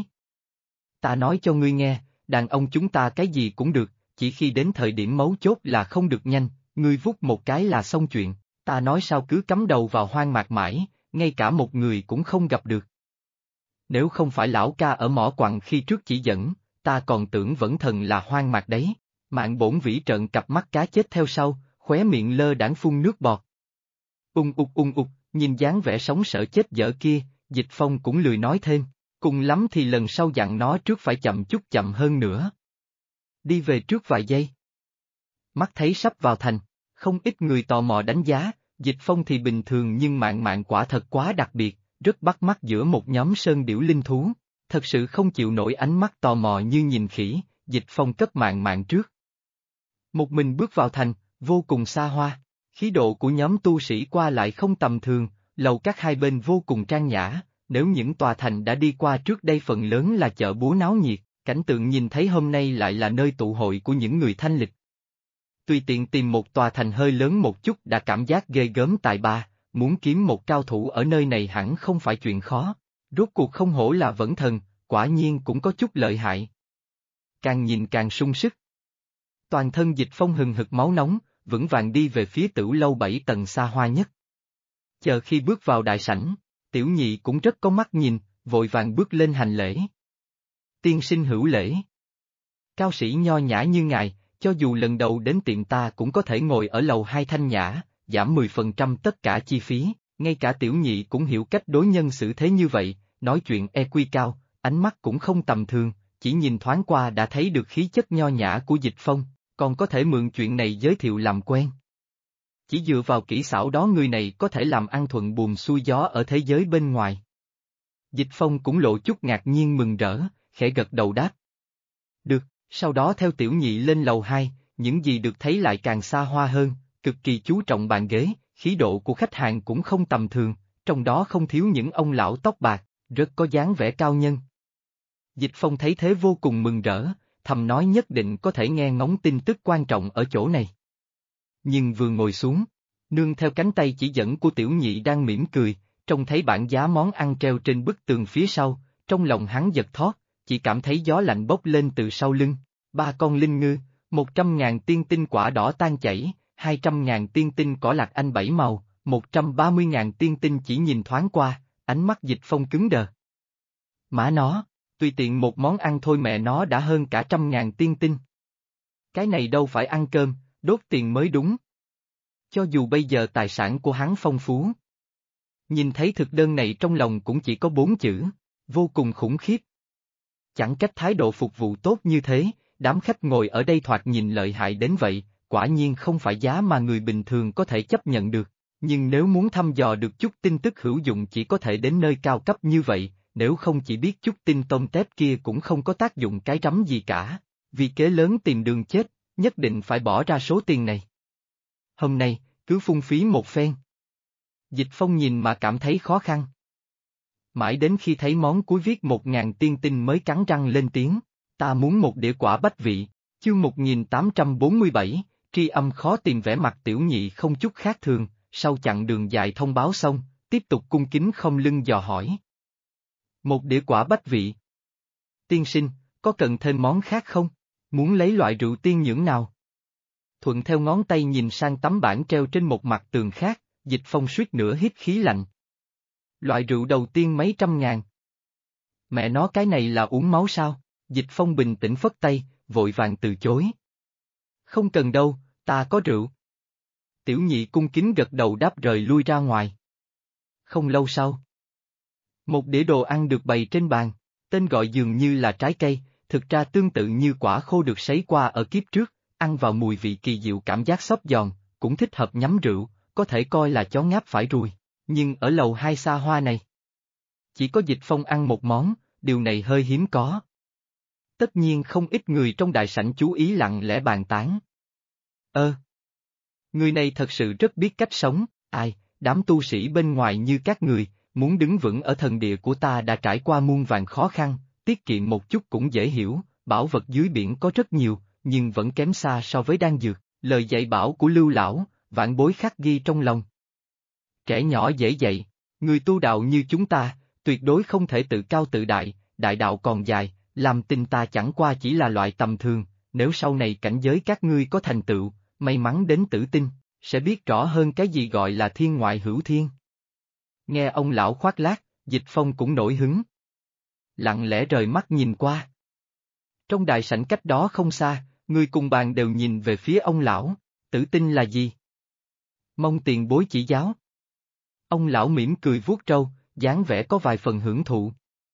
S1: Ta nói cho ngươi nghe, đàn ông chúng ta cái gì cũng được, chỉ khi đến thời điểm mấu chốt là không được nhanh, ngươi vút một cái là xong chuyện, ta nói sao cứ cắm đầu vào hoang mạc mãi, ngay cả một người cũng không gặp được. Nếu không phải lão ca ở mỏ quặng khi trước chỉ dẫn, ta còn tưởng vẫn thần là hoang mạc đấy. Mạn Bổn Vĩ trợn cặp mắt cá chết theo sau, khóe miệng lơ đãng phun nước bọt. Ung ục, nhìn dáng vẻ sống sợ chết dở kia, Dịch Phong cũng lười nói thêm, cùng lắm thì lần sau dặn nó trước phải chậm chút chậm hơn nữa. Đi về trước vài giây. Mắt thấy sắp vào thành, không ít người tò mò đánh giá, Dịch Phong thì bình thường nhưng Mạn Mạn quả thật quá đặc biệt, rất bắt mắt giữa một nhóm sơn điểu linh thú, thật sự không chịu nổi ánh mắt tò mò như nhìn khỉ, Dịch Phong cất Mạn Mạn trước. Một mình bước vào thành, vô cùng xa hoa, khí độ của nhóm tu sĩ qua lại không tầm thường, lầu các hai bên vô cùng trang nhã, nếu những tòa thành đã đi qua trước đây phần lớn là chợ búa náo nhiệt, cảnh tượng nhìn thấy hôm nay lại là nơi tụ hội của những người thanh lịch. Tùy tiện tìm một tòa thành hơi lớn một chút đã cảm giác ghê gớm tài ba, muốn kiếm một cao thủ ở nơi này hẳn không phải chuyện khó, rốt cuộc không hổ là vẫn thần, quả nhiên cũng có chút lợi hại. Càng nhìn càng sung sức. Toàn thân Dịch Phong hừng hực máu nóng, vững vàng đi về phía Tửu lâu 7 tầng xa hoa nhất. Chờ khi bước vào đại sảnh, Tiểu Nhị cũng rất có mắt nhìn, vội vàng bước lên hành lễ. Tiên sinh hữu lễ. Cao sĩ nho nhã như ngài, cho dù lần đầu đến tiệm ta cũng có thể ngồi ở lầu 2 thanh nhã, giảm 10% tất cả chi phí, ngay cả Tiểu Nhị cũng hiểu cách đối nhân xử thế như vậy, nói chuyện EQ cao, ánh mắt cũng không tầm thường, chỉ nhìn thoáng qua đã thấy được khí chất nho nhã của Dịch Phong, còn có thể mượn chuyện này giới thiệu làm quen. Chỉ dựa vào kỹ xảo đó người này có thể làm ăn thuận buồm xuôi gió ở thế giới bên ngoài. Dịch Phong cũng lộ chút ngạc nhiên mừng rỡ, khẽ gật đầu đáp. Được, sau đó theo Tiểu Nhị lên lầu 2, những gì được thấy lại càng xa hoa hơn, cực kỳ chú trọng bàn ghế, khí độ của khách hàng cũng không tầm thường, trong đó không thiếu những ông lão tóc bạc, rất có dáng vẻ cao nhân. Dịch Phong thấy thế vô cùng mừng rỡ, thầm nói nhất định có thể nghe ngóng tin tức quan trọng ở chỗ này. Nhưng vừa ngồi xuống, nương theo cánh tay chỉ dẫn của Tiểu Nhị đang mỉm cười, trông thấy bảng giá món ăn treo trên bức tường phía sau, trong lòng hắn giật thót, chỉ cảm thấy gió lạnh bốc lên từ sau lưng. 3 con linh ngư, 100.000 tiên tinh quả đỏ tan chảy, 200.000 tiên tinh cỏ lạc anh 7 màu, 130.000 tiên tinh chỉ nhìn thoáng qua, ánh mắt Dịch Phong cứng đờ. Má nó, tùy tiện một món ăn thôi mẹ nó đã hơn cả 100.000 tiên tinh. Cái này đâu phải ăn cơm, đốt tiền mới đúng. Cho dù bây giờ tài sản của hắn phong phú. Nhìn thấy thực đơn này trong lòng cũng chỉ có 4 chữ, vô cùng khủng khiếp. Chẳng trách thái độ phục vụ tốt như thế, đám khách ngồi ở đây thoạt nhìn lợi hại đến vậy, quả nhiên không phải giá mà người bình thường có thể chấp nhận được. Nhưng nếu muốn thăm dò được chút tin tức hữu dụng chỉ có thể đến nơi cao cấp như vậy, nếu không chỉ biết chút tin tôm tép kia cũng không có tác dụng cái rắm gì cả. Vì kế lớn tìm đường chết, nhất định phải bỏ ra số tiền này. Hôm nay, cứ phung phí một phen. Dịch Phong nhìn mà cảm thấy khó khăn. Mãi đến khi thấy món cuối viết 1.000 tiên tinh mới cắn răng lên tiếng, ta muốn một đĩa quả bách vị, chương 1847, tri âm khó tìm vẻ mặt Tiểu Nhị không chút khác thường, sau chặng đường dài thông báo xong, tiếp tục cung kính không lưng dò hỏi. Một đĩa quả bách vị. Tiên sinh, có cần thêm món khác không? Muốn lấy loại rượu tiên nhưỡng nào? Thuận theo ngón tay nhìn sang tấm bảng treo trên một mặt tường khác, Dịch Phong suýt nữa hít khí lạnh. Loại rượu đầu tiên mấy trăm ngàn. Mẹ nó cái này là uống máu sao? Dịch Phong bình tĩnh phất tay, vội vàng từ chối. Không cần đâu, ta có rượu. Tiểu Nhị cung kính gật đầu đáp rời lui ra ngoài. Không lâu sau, một đĩa đồ ăn được bày trên bàn, tên gọi dường như là trái cây, thực ra tương tự như quả khô được sấy qua ở kiếp trước, ăn vào mùi vị kỳ diệu cảm giác xốp giòn, cũng thích hợp nhắm rượu, có thể coi là chó ngáp phải ruồi. Nhưng ở lầu 2 xa hoa này, chỉ có Dịch Phong ăn một món, điều này hơi hiếm có. Tất nhiên không ít người trong đại sảnh chú ý lặng lẽ bàn tán. Người này thật sự rất biết cách sống, ai, đám tu sĩ bên ngoài như các người, muốn đứng vững ở thần địa của ta đã trải qua muôn vàn khó khăn, tiết kiệm một chút cũng dễ hiểu, bảo vật dưới biển có rất nhiều, nhưng vẫn kém xa so với đan dược, lời dạy bảo của Lưu lão, vạn bối khắc ghi trong lòng. Trẻ nhỏ dễ dạy, người tu đạo như chúng ta, tuyệt đối không thể tự cao tự đại, đại đạo còn dài, làm tin ta chẳng qua chỉ là loại tầm thường, nếu sau này cảnh giới các ngươi có thành tựu, may mắn đến tử tinh, sẽ biết rõ hơn cái gì gọi là thiên ngoại hữu thiên. Nghe ông lão khoác lác, Dịch Phong cũng nổi hứng. Lặng lẽ rời mắt nhìn qua. Trong đại sảnh cách đó không xa, người cùng bàn đều nhìn về phía ông lão, tử tinh là gì? Mong tiền bối chỉ giáo. Ông lão mỉm cười vuốt râu, dáng vẻ có vài phần hưởng thụ.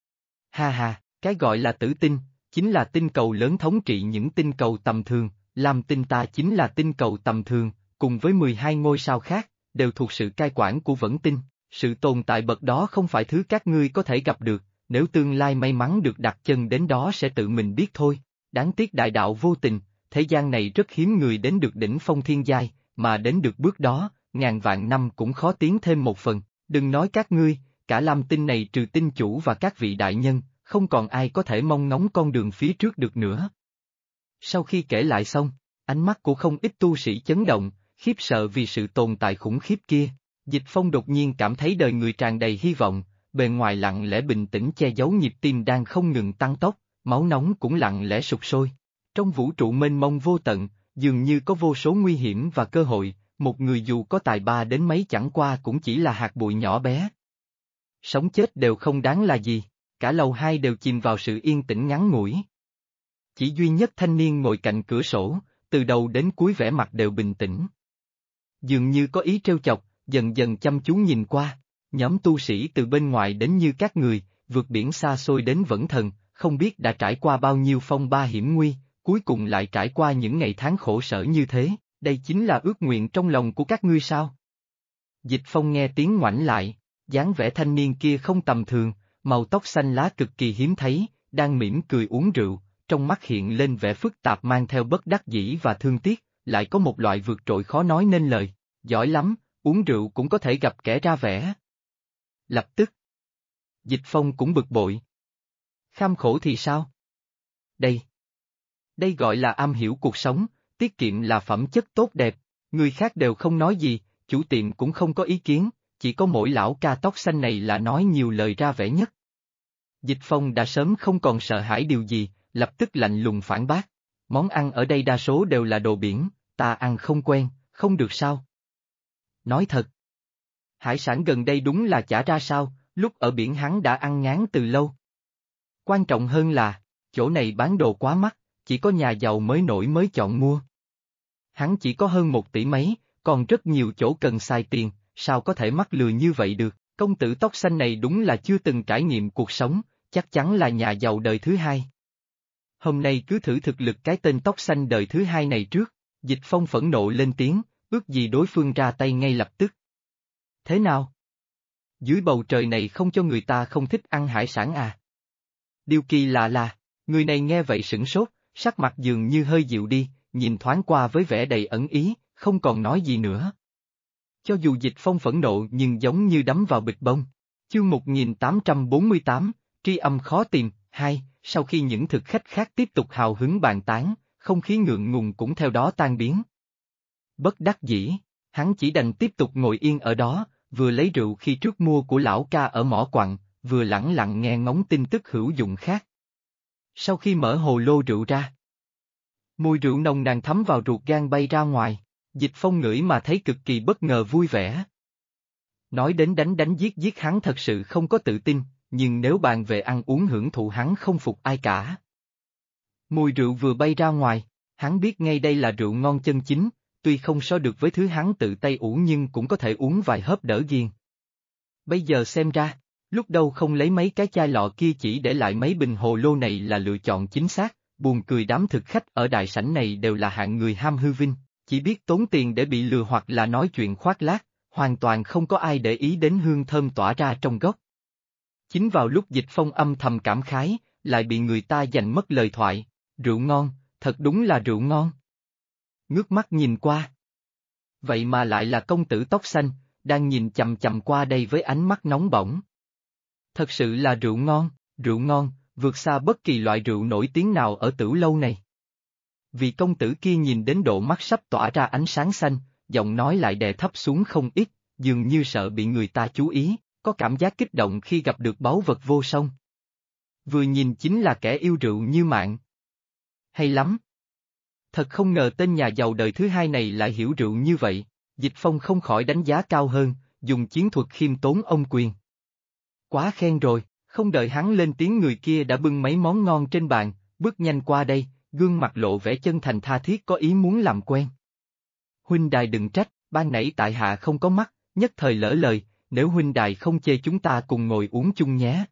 S1: Ha ha, cái gọi là tử tinh, chính là tinh cầu lớn thống trị những tinh cầu tầm thường, làm tinh ta chính là tinh cầu tầm thường, cùng với 12 ngôi sao khác, đều thuộc sự cai quản của Vẫn Tinh. Sự tồn tại bậc đó không phải thứ các ngươi có thể gặp được, nếu tương lai may mắn được đặt chân đến đó sẽ tự mình biết thôi. Đáng tiếc đại đạo vô tình, thế gian này rất hiếm người đến được đỉnh phong thiên giai, mà đến được bước đó, ngàn vạn năm cũng khó tiến thêm một phần. Đừng nói các ngươi, cả Lam Tinh này trừ tinh chủ và các vị đại nhân, không còn ai có thể mong ngóng con đường phía trước được nữa. Sau khi kể lại xong, ánh mắt của không ít tu sĩ chấn động, khiếp sợ vì sự tồn tại khủng khiếp kia. Dịch Phong đột nhiên cảm thấy đời người tràn đầy hy vọng, bề ngoài lặng lẽ bình tĩnh che giấu nhịp tim đang không ngừng tăng tốc, máu nóng cũng lặng lẽ sục sôi. Trong vũ trụ mênh mông vô tận, dường như có vô số nguy hiểm và cơ hội, một người dù có tài ba đến mấy chẳng qua cũng chỉ là hạt bụi nhỏ bé. Sống chết đều không đáng là gì, cả lầu hai đều chìm vào sự yên tĩnh ngắn ngủi. Chỉ duy nhất thanh niên ngồi cạnh cửa sổ, từ đầu đến cuối vẻ mặt đều bình tĩnh. Dường như có ý trêu chọc, dần dần chăm chú nhìn qua, nhóm tu sĩ từ bên ngoài đến như các người, vượt biển xa xôi đến Vẫn Thần, không biết đã trải qua bao nhiêu phong ba hiểm nguy, cuối cùng lại trải qua những ngày tháng khổ sở như thế, đây chính là ước nguyện trong lòng của các ngươi sao? Dịch Phong nghe tiếng ngoảnh lại, dáng vẻ thanh niên kia không tầm thường, màu tóc xanh lá cực kỳ hiếm thấy, đang mỉm cười uống rượu, trong mắt hiện lên vẻ phức tạp mang theo bất đắc dĩ và thương tiếc, lại có một loại vượt trội khó nói nên lời, giỏi lắm, uống rượu cũng có thể gặp kẻ ra vẻ. Lập tức, Dịch Phong cũng bực bội. Kham khổ thì sao? Đây gọi là am hiểu cuộc sống, tiết kiệm là phẩm chất tốt đẹp, người khác đều không nói gì, chủ tiệm cũng không có ý kiến, chỉ có mỗi lão ca tóc xanh này là nói nhiều lời ra vẻ nhất. Dịch Phong đã sớm không còn sợ hãi điều gì, lập tức lạnh lùng phản bác. Món ăn ở đây đa số đều là đồ biển, ta ăn không quen, không được sao? Nói thật. Hải sản gần đây đúng là chả ra sao, lúc ở biển hắn đã ăn ngán từ lâu. Quan trọng hơn là, chỗ này bán đồ quá mắc, chỉ có nhà giàu mới nổi mới chọn mua. Hắn chỉ có hơn 1 tỷ mấy, còn rất nhiều chỗ cần xài tiền, sao có thể mắc lừa như vậy được, công tử tóc xanh này đúng là chưa từng trải nghiệm cuộc sống, chắc chắn là nhà giàu đời thứ hai. Hôm nay cứ thử thực lực cái tên tóc xanh đời thứ hai này trước, Dịch Phong phẫn nộ lên tiếng, ước gì đối phương ra tay ngay lập tức. Thế nào? Dưới bầu trời này không cho người ta không thích ăn hải sản à? Điều kỳ lạ là, người này nghe vậy sửng sốt, sắc mặt dường như hơi dịu đi, nhìn thoáng qua với vẻ đầy ẩn ý, không còn nói gì nữa. Cho dù Dịch Phong phẫn nộ nhưng giống như đấm vào bịch bông. Chương 1848, tri âm khó tìm, 2, sau khi những thực khách khác tiếp tục hào hứng bàn tán, không khí ngượng ngùng cũng theo đó tan biến. Bất đắc dĩ, hắn chỉ đành tiếp tục ngồi yên ở đó, vừa lấy rượu khi trước mua của lão ca ở mỏ quặng, vừa lẳng lặng nghe ngóng tin tức hữu dụng khác. Sau khi mở hồ lô rượu ra, mùi rượu nồng nàn thấm vào ruột gan bay ra ngoài, Dịch Phong ngửi mà thấy cực kỳ bất ngờ vui vẻ. Nói đến đánh đánh giết giết hắn thật sự không có tự tin, nhưng nếu bàn về ăn uống hưởng thụ hắn không phục ai cả. Mùi rượu vừa bay ra ngoài, hắn biết ngay đây là rượu ngon chân chính, tuy không so được với thứ hắn tự tay ủ nhưng cũng có thể uống vài hớp đỡ ghiền. Bây giờ xem ra, lúc đầu không lấy mấy cái chai lọ kia chỉ để lại mấy bình hồ lô này là lựa chọn chính xác, buồn cười đám thực khách ở đại sảnh này đều là hạng người ham hư vinh, chỉ biết tốn tiền để bị lừa hoặc là nói chuyện khoác lác, hoàn toàn không có ai để ý đến hương thơm tỏa ra trong góc. Chính vào lúc Dịch Phong âm thầm cảm khái, lại bị người ta giành mất lời thoại, rượu ngon, thật đúng là rượu ngon. Ngước mắt nhìn qua. Vậy mà lại là công tử tóc xanh, đang nhìn chằm chằm qua đây với ánh mắt nóng bỏng. Thật sự là rượu ngon, vượt xa bất kỳ loại rượu nổi tiếng nào ở Tửu lâu này. Vị công tử kia nhìn đến độ mắt sắp tỏa ra ánh sáng xanh, giọng nói lại đè thấp xuống không ít, dường như sợ bị người ta chú ý, có cảm giác kích động khi gặp được báu vật vô song. Vừa nhìn chính là kẻ yêu rượu như Mạng. Hay lắm! Thật không ngờ tên nhà giàu đời thứ hai này lại hiểu rượu như vậy, Dịch Phong không khỏi đánh giá cao hơn, dùng chiến thuật khiêm tốn ông quyền. Quá khen rồi, không đợi hắn lên tiếng người kia đã bưng mấy món ngon trên bàn, bước nhanh qua đây, gương mặt lộ vẻ chân thành tha thiết có ý muốn làm quen. Huynh đài đừng trách, ban nãy tại hạ không có mắt, nhất thời lỡ lời, nếu huynh đài không chê chúng ta cùng ngồi uống chung nhé.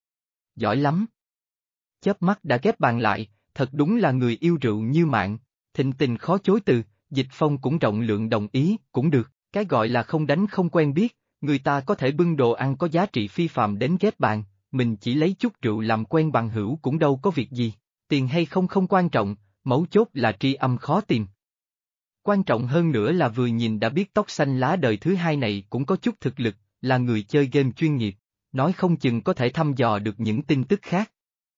S1: Giỏi lắm! Chớp mắt đã ghép bàn lại, thật đúng là người yêu rượu như Mạng, thịnh tình khó chối từ, Dịch Phong cũng rộng lượng đồng ý, cũng được, cái gọi là không đánh không quen biết, người ta có thể bưng đồ ăn có giá trị phi phàm đến ghép bàn, mình chỉ lấy chút rượu làm quen bằng hữu cũng đâu có việc gì, tiền hay không không quan trọng, mấu chốt là tri âm khó tìm. Quan trọng hơn nữa là vừa nhìn đã biết tóc xanh lá đời thứ hai này cũng có chút thực lực, là người chơi game chuyên nghiệp, nói không chừng có thể thăm dò được những tin tức khác.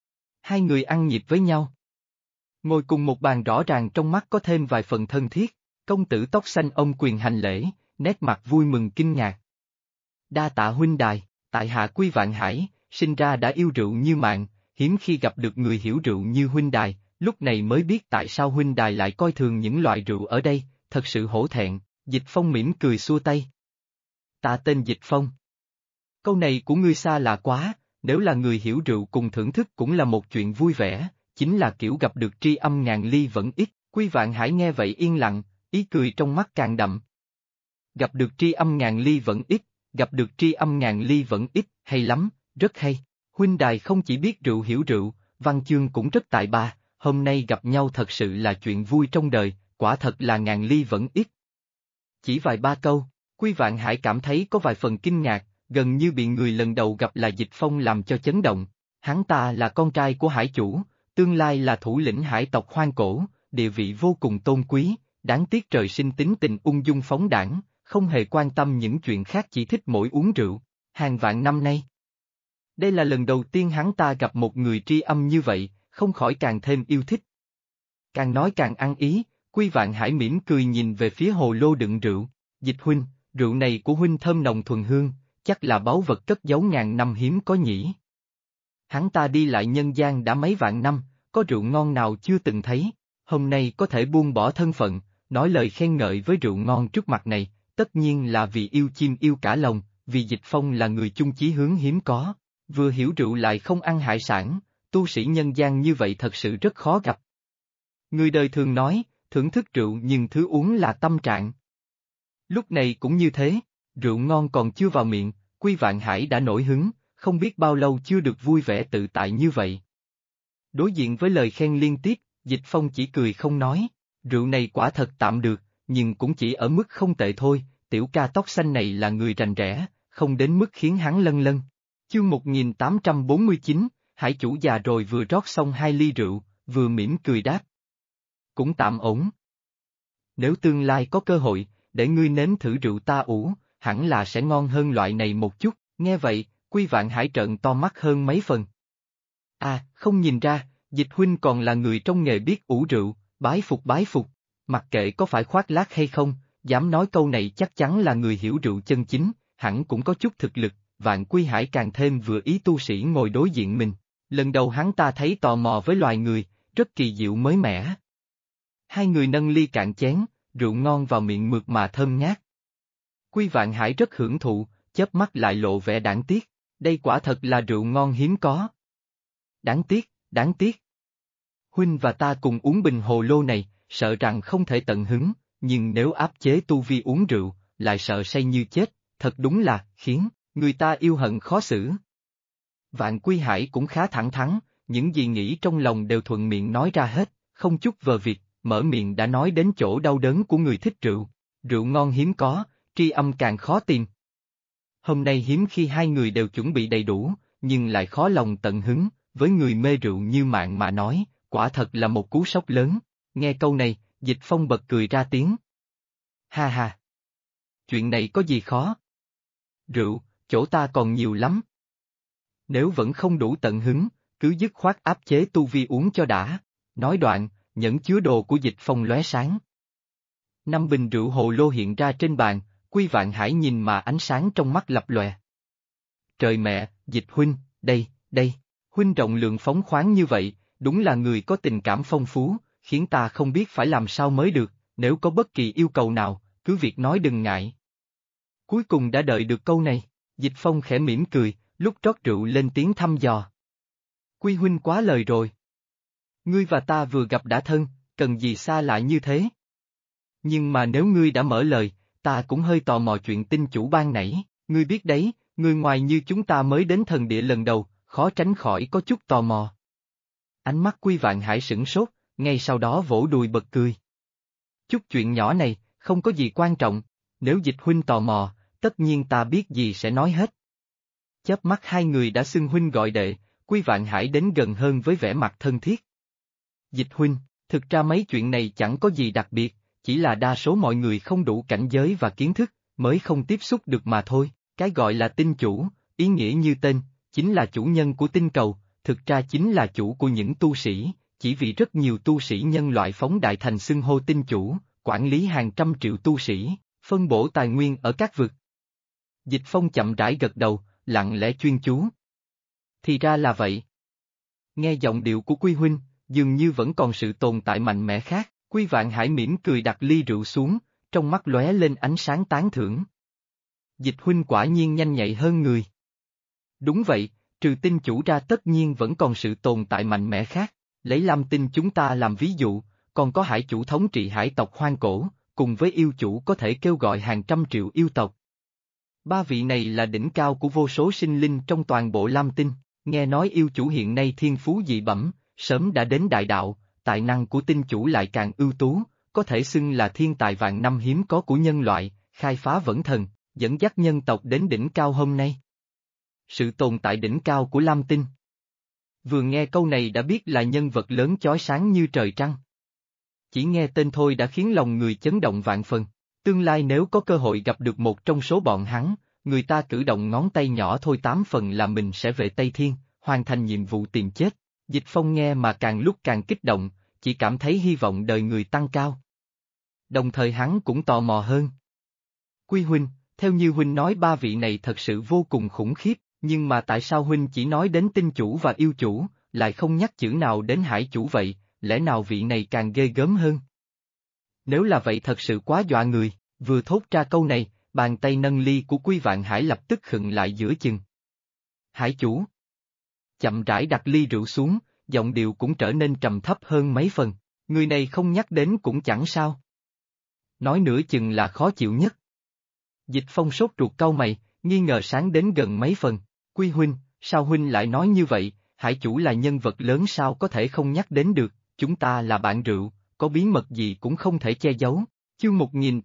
S1: Hai người ăn nhịp với nhau. Ngồi cùng một bàn rõ ràng trong mắt có thêm vài phần thân thiết, công tử tóc xanh ông quyền hành lễ, nét mặt vui mừng kinh ngạc. Đa tạ huynh đài, tại hạ Quy Vạn Hải, sinh ra đã yêu rượu như Mạng, hiếm khi gặp được người hiểu rượu như huynh đài, lúc này mới biết tại sao huynh đài lại coi thường những loại rượu ở đây, thật sự hổ thẹn, Dịch Phong mỉm cười xua tay. Ta tên Dịch Phong. Câu này của ngươi xa lạ quá, nếu là người hiểu rượu cùng thưởng thức cũng là một chuyện vui vẻ, chính là kiểu gặp được tri âm ngàn ly vẫn ít, Quy Vạn Hải nghe vậy yên lặng, ý cười trong mắt càng đậm. Gặp được tri âm ngàn ly vẫn ít, gặp được tri âm ngàn ly vẫn ít, hay lắm, rất hay, huynh đài không chỉ biết rượu hiểu rượu, văn chương cũng rất tài ba, hôm nay gặp nhau thật sự là chuyện vui trong đời, quả thật là ngàn ly vẫn ít. Chỉ vài ba câu, Quy Vạn Hải cảm thấy có vài phần kinh ngạc, gần như bị người lần đầu gặp là Dịch Phong làm cho chấn động, hắn ta là con trai của hải chủ, tương lai là thủ lĩnh hải tộc hoang cổ, địa vị vô cùng tôn quý, đáng tiếc trời sinh tính tình ung dung phóng đãng, không hề quan tâm những chuyện khác chỉ thích mỗi uống rượu, hàng vạn năm nay. Đây là lần đầu tiên hắn ta gặp một người tri âm như vậy, không khỏi càng thêm yêu thích. Càng nói càng ăn ý, Quy Vạn Hải mỉm cười nhìn về phía hồ lô đựng rượu, Dịch huynh, rượu này của huynh thơm nồng thuần hương, chắc là báu vật cất giấu ngàn năm hiếm có nhỉ. Hắn ta đi lại nhân gian đã mấy vạn năm, có rượu ngon nào chưa từng thấy, hôm nay có thể buông bỏ thân phận, nói lời khen ngợi với rượu ngon trước mặt này, tất nhiên là vì yêu chim yêu cả lòng, vì Dịch Phong là người chung chí hướng hiếm có, vừa hiểu rượu lại không ăn hải sản, tu sĩ nhân gian như vậy thật sự rất khó gặp. Người đời thường nói, thưởng thức rượu nhưng thứ uống là tâm trạng. Lúc này cũng như thế, rượu ngon còn chưa vào miệng, Quy Vạn Hải đã nổi hứng, không biết bao lâu chưa được vui vẻ tự tại như vậy. Đối diện với lời khen liên tiếp, Dịch Phong chỉ cười không nói, rượu này quả thật tạm được, nhưng cũng chỉ ở mức không tệ thôi, tiểu ca tóc xanh này là người rành rẽ, không đến mức khiến hắn lân lân. Chương 1849, hải chủ già rồi vừa rót xong 2 ly rượu, vừa mỉm cười đáp. Cũng tạm ổn. Nếu tương lai có cơ hội, để ngươi nếm thử rượu ta ủ, hẳn là sẽ ngon hơn loại này một chút, nghe vậy, Quy Vạn Hải trợn to mắt hơn mấy phần. À, không nhìn ra, Dịch huynh còn là người trong nghề biết ủ rượu, bái phục, mặc kệ có phải khoác lác hay không, dám nói câu này chắc chắn là người hiểu rượu chân chính, hẳn cũng có chút thực lực, Vạn Quy Hải càng thêm vừa ý tu sĩ ngồi đối diện mình. Lần đầu hắn ta thấy tò mò với loài người, rất kỳ diệu mới mẻ. Hai người nâng ly cạn chén, rượu ngon vào miệng mượt mà thơm ngát. Quy Vạn Hải rất hưởng thụ, chớp mắt lại lộ vẻ đáng tiếc, đây quả thật là rượu ngon hiếm có. Đáng tiếc. Huynh và ta cùng uống bình hồ lô này, sợ rằng không thể tận hứng, nhưng nếu áp chế tu vi uống rượu, lại sợ say như chết, thật đúng là, khiến người ta yêu hận khó xử. Vạn Quy Hải cũng khá thẳng thắn, những gì nghĩ trong lòng đều thuận miệng nói ra hết, không chút vờ vịt, mở miệng đã nói đến chỗ đau đớn của người thích rượu. Rượu ngon hiếm có, tri âm càng khó tìm. Hôm nay hiếm khi hai người đều chuẩn bị đầy đủ, nhưng lại khó lòng tận hứng, với người mê rượu như Mạng mà nói, quả thật là một cú sốc lớn. Nghe câu này, Dịch Phong bật cười ra tiếng. Ha ha! Chuyện này có gì khó? Rượu, chỗ ta còn nhiều lắm. Nếu vẫn không đủ tận hứng, cứ dứt khoát áp chế tu vi uống cho đã. Nói đoạn, nhẫn chứa đồ của Dịch Phong lóe sáng. 5 bình rượu hồ lô hiện ra trên bàn, Quy Vạn Hải nhìn mà ánh sáng trong mắt lập lòe. Trời mẹ, Dịch huynh, đây, huynh rộng lượng phóng khoáng như vậy, đúng là người có tình cảm phong phú, khiến ta không biết phải làm sao mới được, nếu có bất kỳ yêu cầu nào, cứ việc nói đừng ngại. Cuối cùng đã đợi được câu này, Dịch Phong khẽ mỉm cười, lúc rót rượu lên tiếng thăm dò. Quy huynh quá lời rồi. Ngươi và ta vừa gặp đã thân, cần gì xa lạ như thế? Nhưng mà nếu ngươi đã mở lời, ta cũng hơi tò mò chuyện tinh chủ ban nãy, ngươi biết đấy, người ngoài như chúng ta mới đến thần địa lần đầu, khó tránh khỏi có chút tò mò. Ánh mắt Quy Vạn Hải sửng sốt, ngay sau đó vỗ đùi bật cười. Chút chuyện nhỏ này, không có gì quan trọng, nếu Dịch huynh tò mò, tất nhiên ta biết gì sẽ nói hết. Chớp mắt hai người đã xưng huynh gọi đệ, Quy Vạn Hải đến gần hơn với vẻ mặt thân thiết. Dịch huynh, thực ra mấy chuyện này chẳng có gì đặc biệt, chỉ là đa số mọi người không đủ cảnh giới và kiến thức, mới không tiếp xúc được mà thôi. Cái gọi là tinh chủ, ý nghĩa như tên, chính là chủ nhân của tinh cầu, thực ra chính là chủ của những tu sĩ, chỉ vì rất nhiều tu sĩ nhân loại phóng đại thành xưng hô tinh chủ, quản lý hàng trăm triệu tu sĩ, phân bổ tài nguyên ở các vực. Dịch Phong chậm rãi gật đầu, lặng lẽ chuyên chú. Thì ra là vậy. Nghe giọng điệu của Quy huynh, dường như vẫn còn sự tồn tại mạnh mẽ khác, Quy Vạn Hải mỉm cười đặt ly rượu xuống, trong mắt lóe lên ánh sáng tán thưởng. Dịch huynh quả nhiên nhanh nhạy hơn người. Đúng vậy, trừ tinh chủ ra tất nhiên vẫn còn sự tồn tại mạnh mẽ khác, lấy Lam Tinh chúng ta làm ví dụ, còn có hải chủ thống trị hải tộc hoang cổ, cùng với yêu chủ có thể kêu gọi hàng trăm triệu yêu tộc. Ba vị này là đỉnh cao của vô số sinh linh trong toàn bộ Lam Tinh, nghe nói yêu chủ hiện nay thiên phú dị bẩm, sớm đã đến đại đạo, tài năng của tinh chủ lại càng ưu tú, có thể xưng là thiên tài vạn năm hiếm có của nhân loại, khai phá vẫn thần, dẫn dắt nhân tộc đến đỉnh cao hôm nay. Sự tồn tại đỉnh cao của Lam Tinh. Vừa nghe câu này đã biết là nhân vật lớn chói sáng như trời trăng. Chỉ nghe tên thôi đã khiến lòng người chấn động vạn phần. Tương lai nếu có cơ hội gặp được một trong số bọn hắn, người ta cử động ngón tay nhỏ thôi 8 phần là mình sẽ về Tây Thiên, hoàn thành nhiệm vụ tìm chết. Dịch Phong nghe mà càng lúc càng kích động, chỉ cảm thấy hy vọng đời người tăng cao. Đồng thời hắn cũng tò mò hơn. Quy huynh, theo như huynh nói ba vị này thật sự vô cùng khủng khiếp, nhưng mà tại sao huynh chỉ nói đến tinh chủ và yêu chủ, lại không nhắc chữ nào đến hải chủ vậy, lẽ nào vị này càng ghê gớm hơn? Nếu là vậy thật sự quá dọa người, vừa thốt ra câu này, bàn tay nâng ly của Quy Vạn Hải lập tức khựng lại giữa chừng. Hải chủ. Chậm rãi đặt ly rượu xuống, giọng điệu cũng trở nên trầm thấp hơn mấy phần, người này không nhắc đến cũng chẳng sao. Nói nửa chừng là khó chịu nhất. Dịch Phong sốt ruột cau mày, nghi ngờ sáng đến gần mấy phần, Quy huynh, sao huynh lại nói như vậy, hải chủ là nhân vật lớn sao có thể không nhắc đến được, chúng ta là bạn rượu, có bí mật gì cũng không thể che giấu. Chương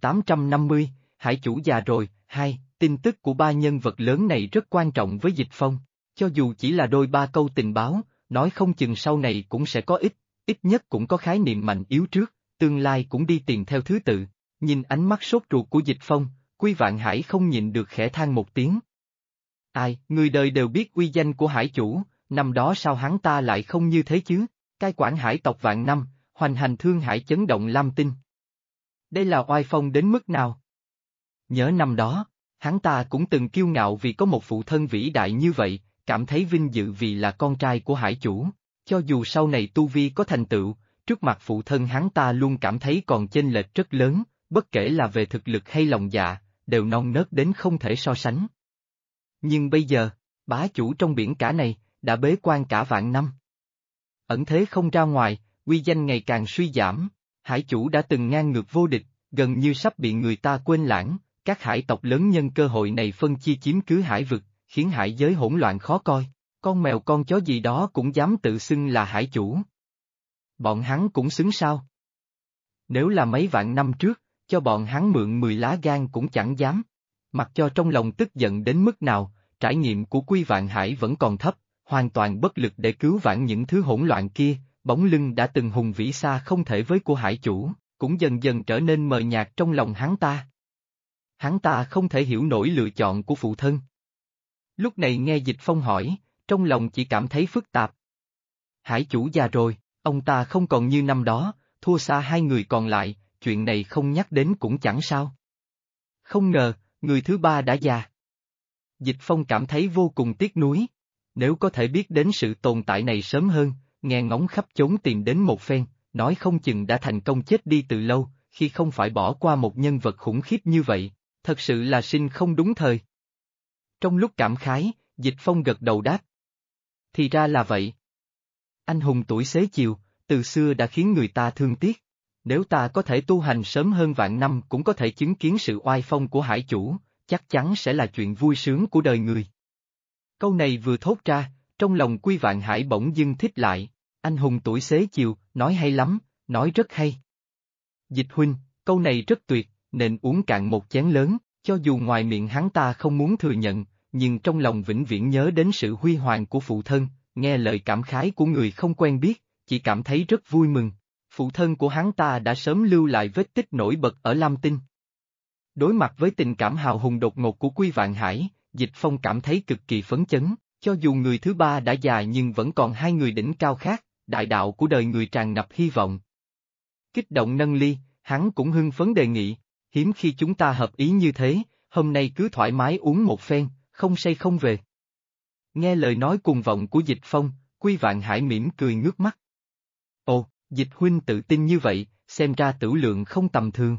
S1: 1850, hải chủ già rồi, tin tức của ba nhân vật lớn này rất quan trọng với Dịch Phong, cho dù chỉ là đôi ba câu tình báo, nói không chừng sau này cũng sẽ có ít nhất cũng có khái niệm mạnh yếu trước, tương lai cũng đi tiền theo thứ tự. Nhìn ánh mắt sốt ruột của Dịch Phong, Quy Vạn Hải không nhịn được khẽ than một tiếng. Ai, người đời đều biết uy danh của hải chủ, năm đó sao hắn ta lại không như thế chứ, cai quản hải tộc vạn năm, hoành hành thương hải chấn động Lam Tinh. Đây là oai phong đến mức nào? Nhớ năm đó, hắn ta cũng từng kiêu ngạo vì có một phụ thân vĩ đại như vậy, cảm thấy vinh dự vì là con trai của hải chủ, cho dù sau này tu vi có thành tựu, trước mặt phụ thân hắn ta luôn cảm thấy còn chênh lệch rất lớn, bất kể là về thực lực hay lòng dạ, đều non nớt đến không thể so sánh. Nhưng bây giờ, bá chủ trong biển cả này, đã bế quan cả vạn năm. Ẩn thế không ra ngoài, uy danh ngày càng suy giảm, hải chủ đã từng ngang ngược vô địch, gần như sắp bị người ta quên lãng, các hải tộc lớn nhân cơ hội này phân chia chiếm cứ hải vực, khiến hải giới hỗn loạn khó coi, con mèo con chó gì đó cũng dám tự xưng là hải chủ. Bọn hắn cũng xứng sao? Nếu là mấy vạn năm trước, cho bọn hắn mượn 10 lá gan cũng chẳng dám. Mặc cho trong lòng tức giận đến mức nào, trải nghiệm của Quy Vạn Hải vẫn còn thấp, hoàn toàn bất lực để cứu vãn những thứ hỗn loạn kia, bóng lưng đã từng hùng vĩ xa không thể với của hải chủ, cũng dần dần trở nên mờ nhạt trong lòng hắn ta. Hắn ta không thể hiểu nổi lựa chọn của phụ thân. Lúc này nghe Dịch Phong hỏi, trong lòng chỉ cảm thấy phức tạp. Hải chủ già rồi, ông ta không còn như năm đó, thua xa hai người còn lại, chuyện này không nhắc đến cũng chẳng sao. Không ngờ, người thứ ba đã già. Dịch Phong cảm thấy vô cùng tiếc nuối. Nếu có thể biết đến sự tồn tại này sớm hơn, nghe ngóng khắp chốn tìm đến một phen, nói không chừng đã thành công chết đi từ lâu, khi không phải bỏ qua một nhân vật khủng khiếp như vậy, thật sự là sinh không đúng thời. Trong lúc cảm khái, Dịch Phong gật đầu đáp. Thì ra là vậy. Anh hùng tuổi xế chiều, từ xưa đã khiến người ta thương tiếc. Nếu ta có thể tu hành sớm hơn vạn năm cũng có thể chứng kiến sự oai phong của hải chủ, chắc chắn sẽ là chuyện vui sướng của đời người. Câu này vừa thốt ra, trong lòng Quy Vạn Hải bỗng dưng thích lại, anh hùng tuổi xế chiều, nói hay lắm, nói rất hay. Dịch huynh, câu này rất tuyệt, nên uống cạn một chén lớn, cho dù ngoài miệng hắn ta không muốn thừa nhận, nhưng trong lòng vĩnh viễn nhớ đến sự huy hoàng của phụ thân, nghe lời cảm khái của người không quen biết, chỉ cảm thấy rất vui mừng. Phụ thân của hắn ta đã sớm lưu lại vết tích nổi bật ở Lam Tinh. Đối mặt với tình cảm hào hùng đột ngột của Quy Vạn Hải, Dịch Phong cảm thấy cực kỳ phấn chấn, cho dù người thứ ba đã già nhưng vẫn còn hai người đỉnh cao khác, đại đạo của đời người tràn ngập hy vọng. Kích động nâng ly, hắn cũng hưng phấn đề nghị, hiếm khi chúng ta hợp ý như thế, hôm nay cứ thoải mái uống một phen, không say không về. Nghe lời nói cuồng vọng của Dịch Phong, Quy Vạn Hải mỉm cười ngước mắt. Ồ, Dịch huynh tự tin như vậy, xem ra tửu lượng không tầm thường.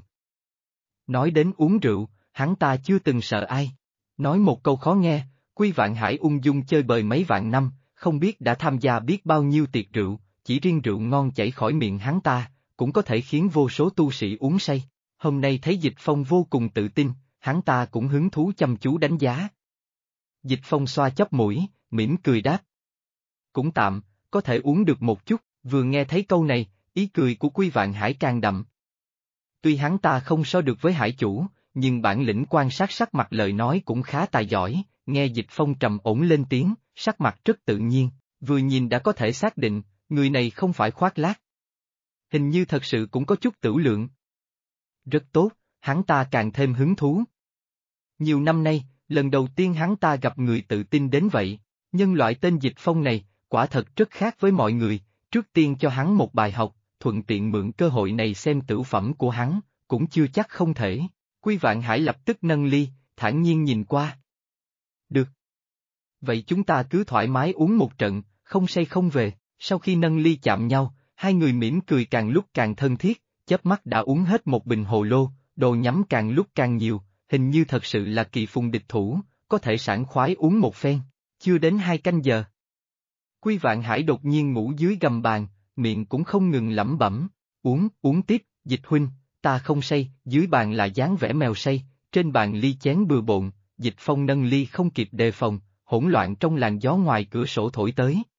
S1: Nói đến uống rượu, hắn ta chưa từng sợ ai. Nói một câu khó nghe, Quy Vạn Hải ung dung chơi bời mấy vạn năm, không biết đã tham gia biết bao nhiêu tiệc rượu, chỉ riêng rượu ngon chảy khỏi miệng hắn ta, cũng có thể khiến vô số tu sĩ uống say. Hôm nay thấy Dịch Phong vô cùng tự tin, hắn ta cũng hứng thú chăm chú đánh giá. Dịch Phong xoa chóp mũi, mỉm cười đáp. Cũng tạm, có thể uống được một chút, vừa nghe thấy câu này, ý cười của Quy Vạn Hải càng đậm. Tuy hắn ta không so được với hải chủ, nhưng bản lĩnh quan sát sắc mặt lời nói cũng khá tài giỏi, nghe Dịch Phong trầm ổn lên tiếng, sắc mặt rất tự nhiên, vừa nhìn đã có thể xác định, người này không phải khoác lác. Hình như thật sự cũng có chút tửu lượng. Rất tốt, hắn ta càng thêm hứng thú. Nhiều năm nay, lần đầu tiên hắn ta gặp người tự tin đến vậy, nhân loại tên Dịch Phong này, quả thật rất khác với mọi người, trước tiên cho hắn một bài học, thuận tiện mượn cơ hội này xem tửu phẩm của hắn, cũng chưa chắc không thể. Quy Vạn Hải lập tức nâng ly, thản nhiên nhìn qua. Được. Vậy chúng ta cứ thoải mái uống một trận, không say không về, sau khi nâng ly chạm nhau, hai người mỉm cười càng lúc càng thân thiết, chớp mắt đã uống hết một bình hồ lô, đồ nhắm càng lúc càng nhiều, hình như thật sự là kỳ phùng địch thủ, có thể sảng khoái uống một phen, chưa đến 2 canh giờ. Quy Vạn Hải đột nhiên ngủ dưới gầm bàn, miệng cũng không ngừng lẩm bẩm, uống tiếp, Dịch huynh, ta không say, dưới bàn là dáng vẻ mèo say, trên bàn ly chén bừa bộn, Dịch Phong nâng ly không kịp đề phòng, hỗn loạn trong làn gió ngoài cửa sổ thổi tới.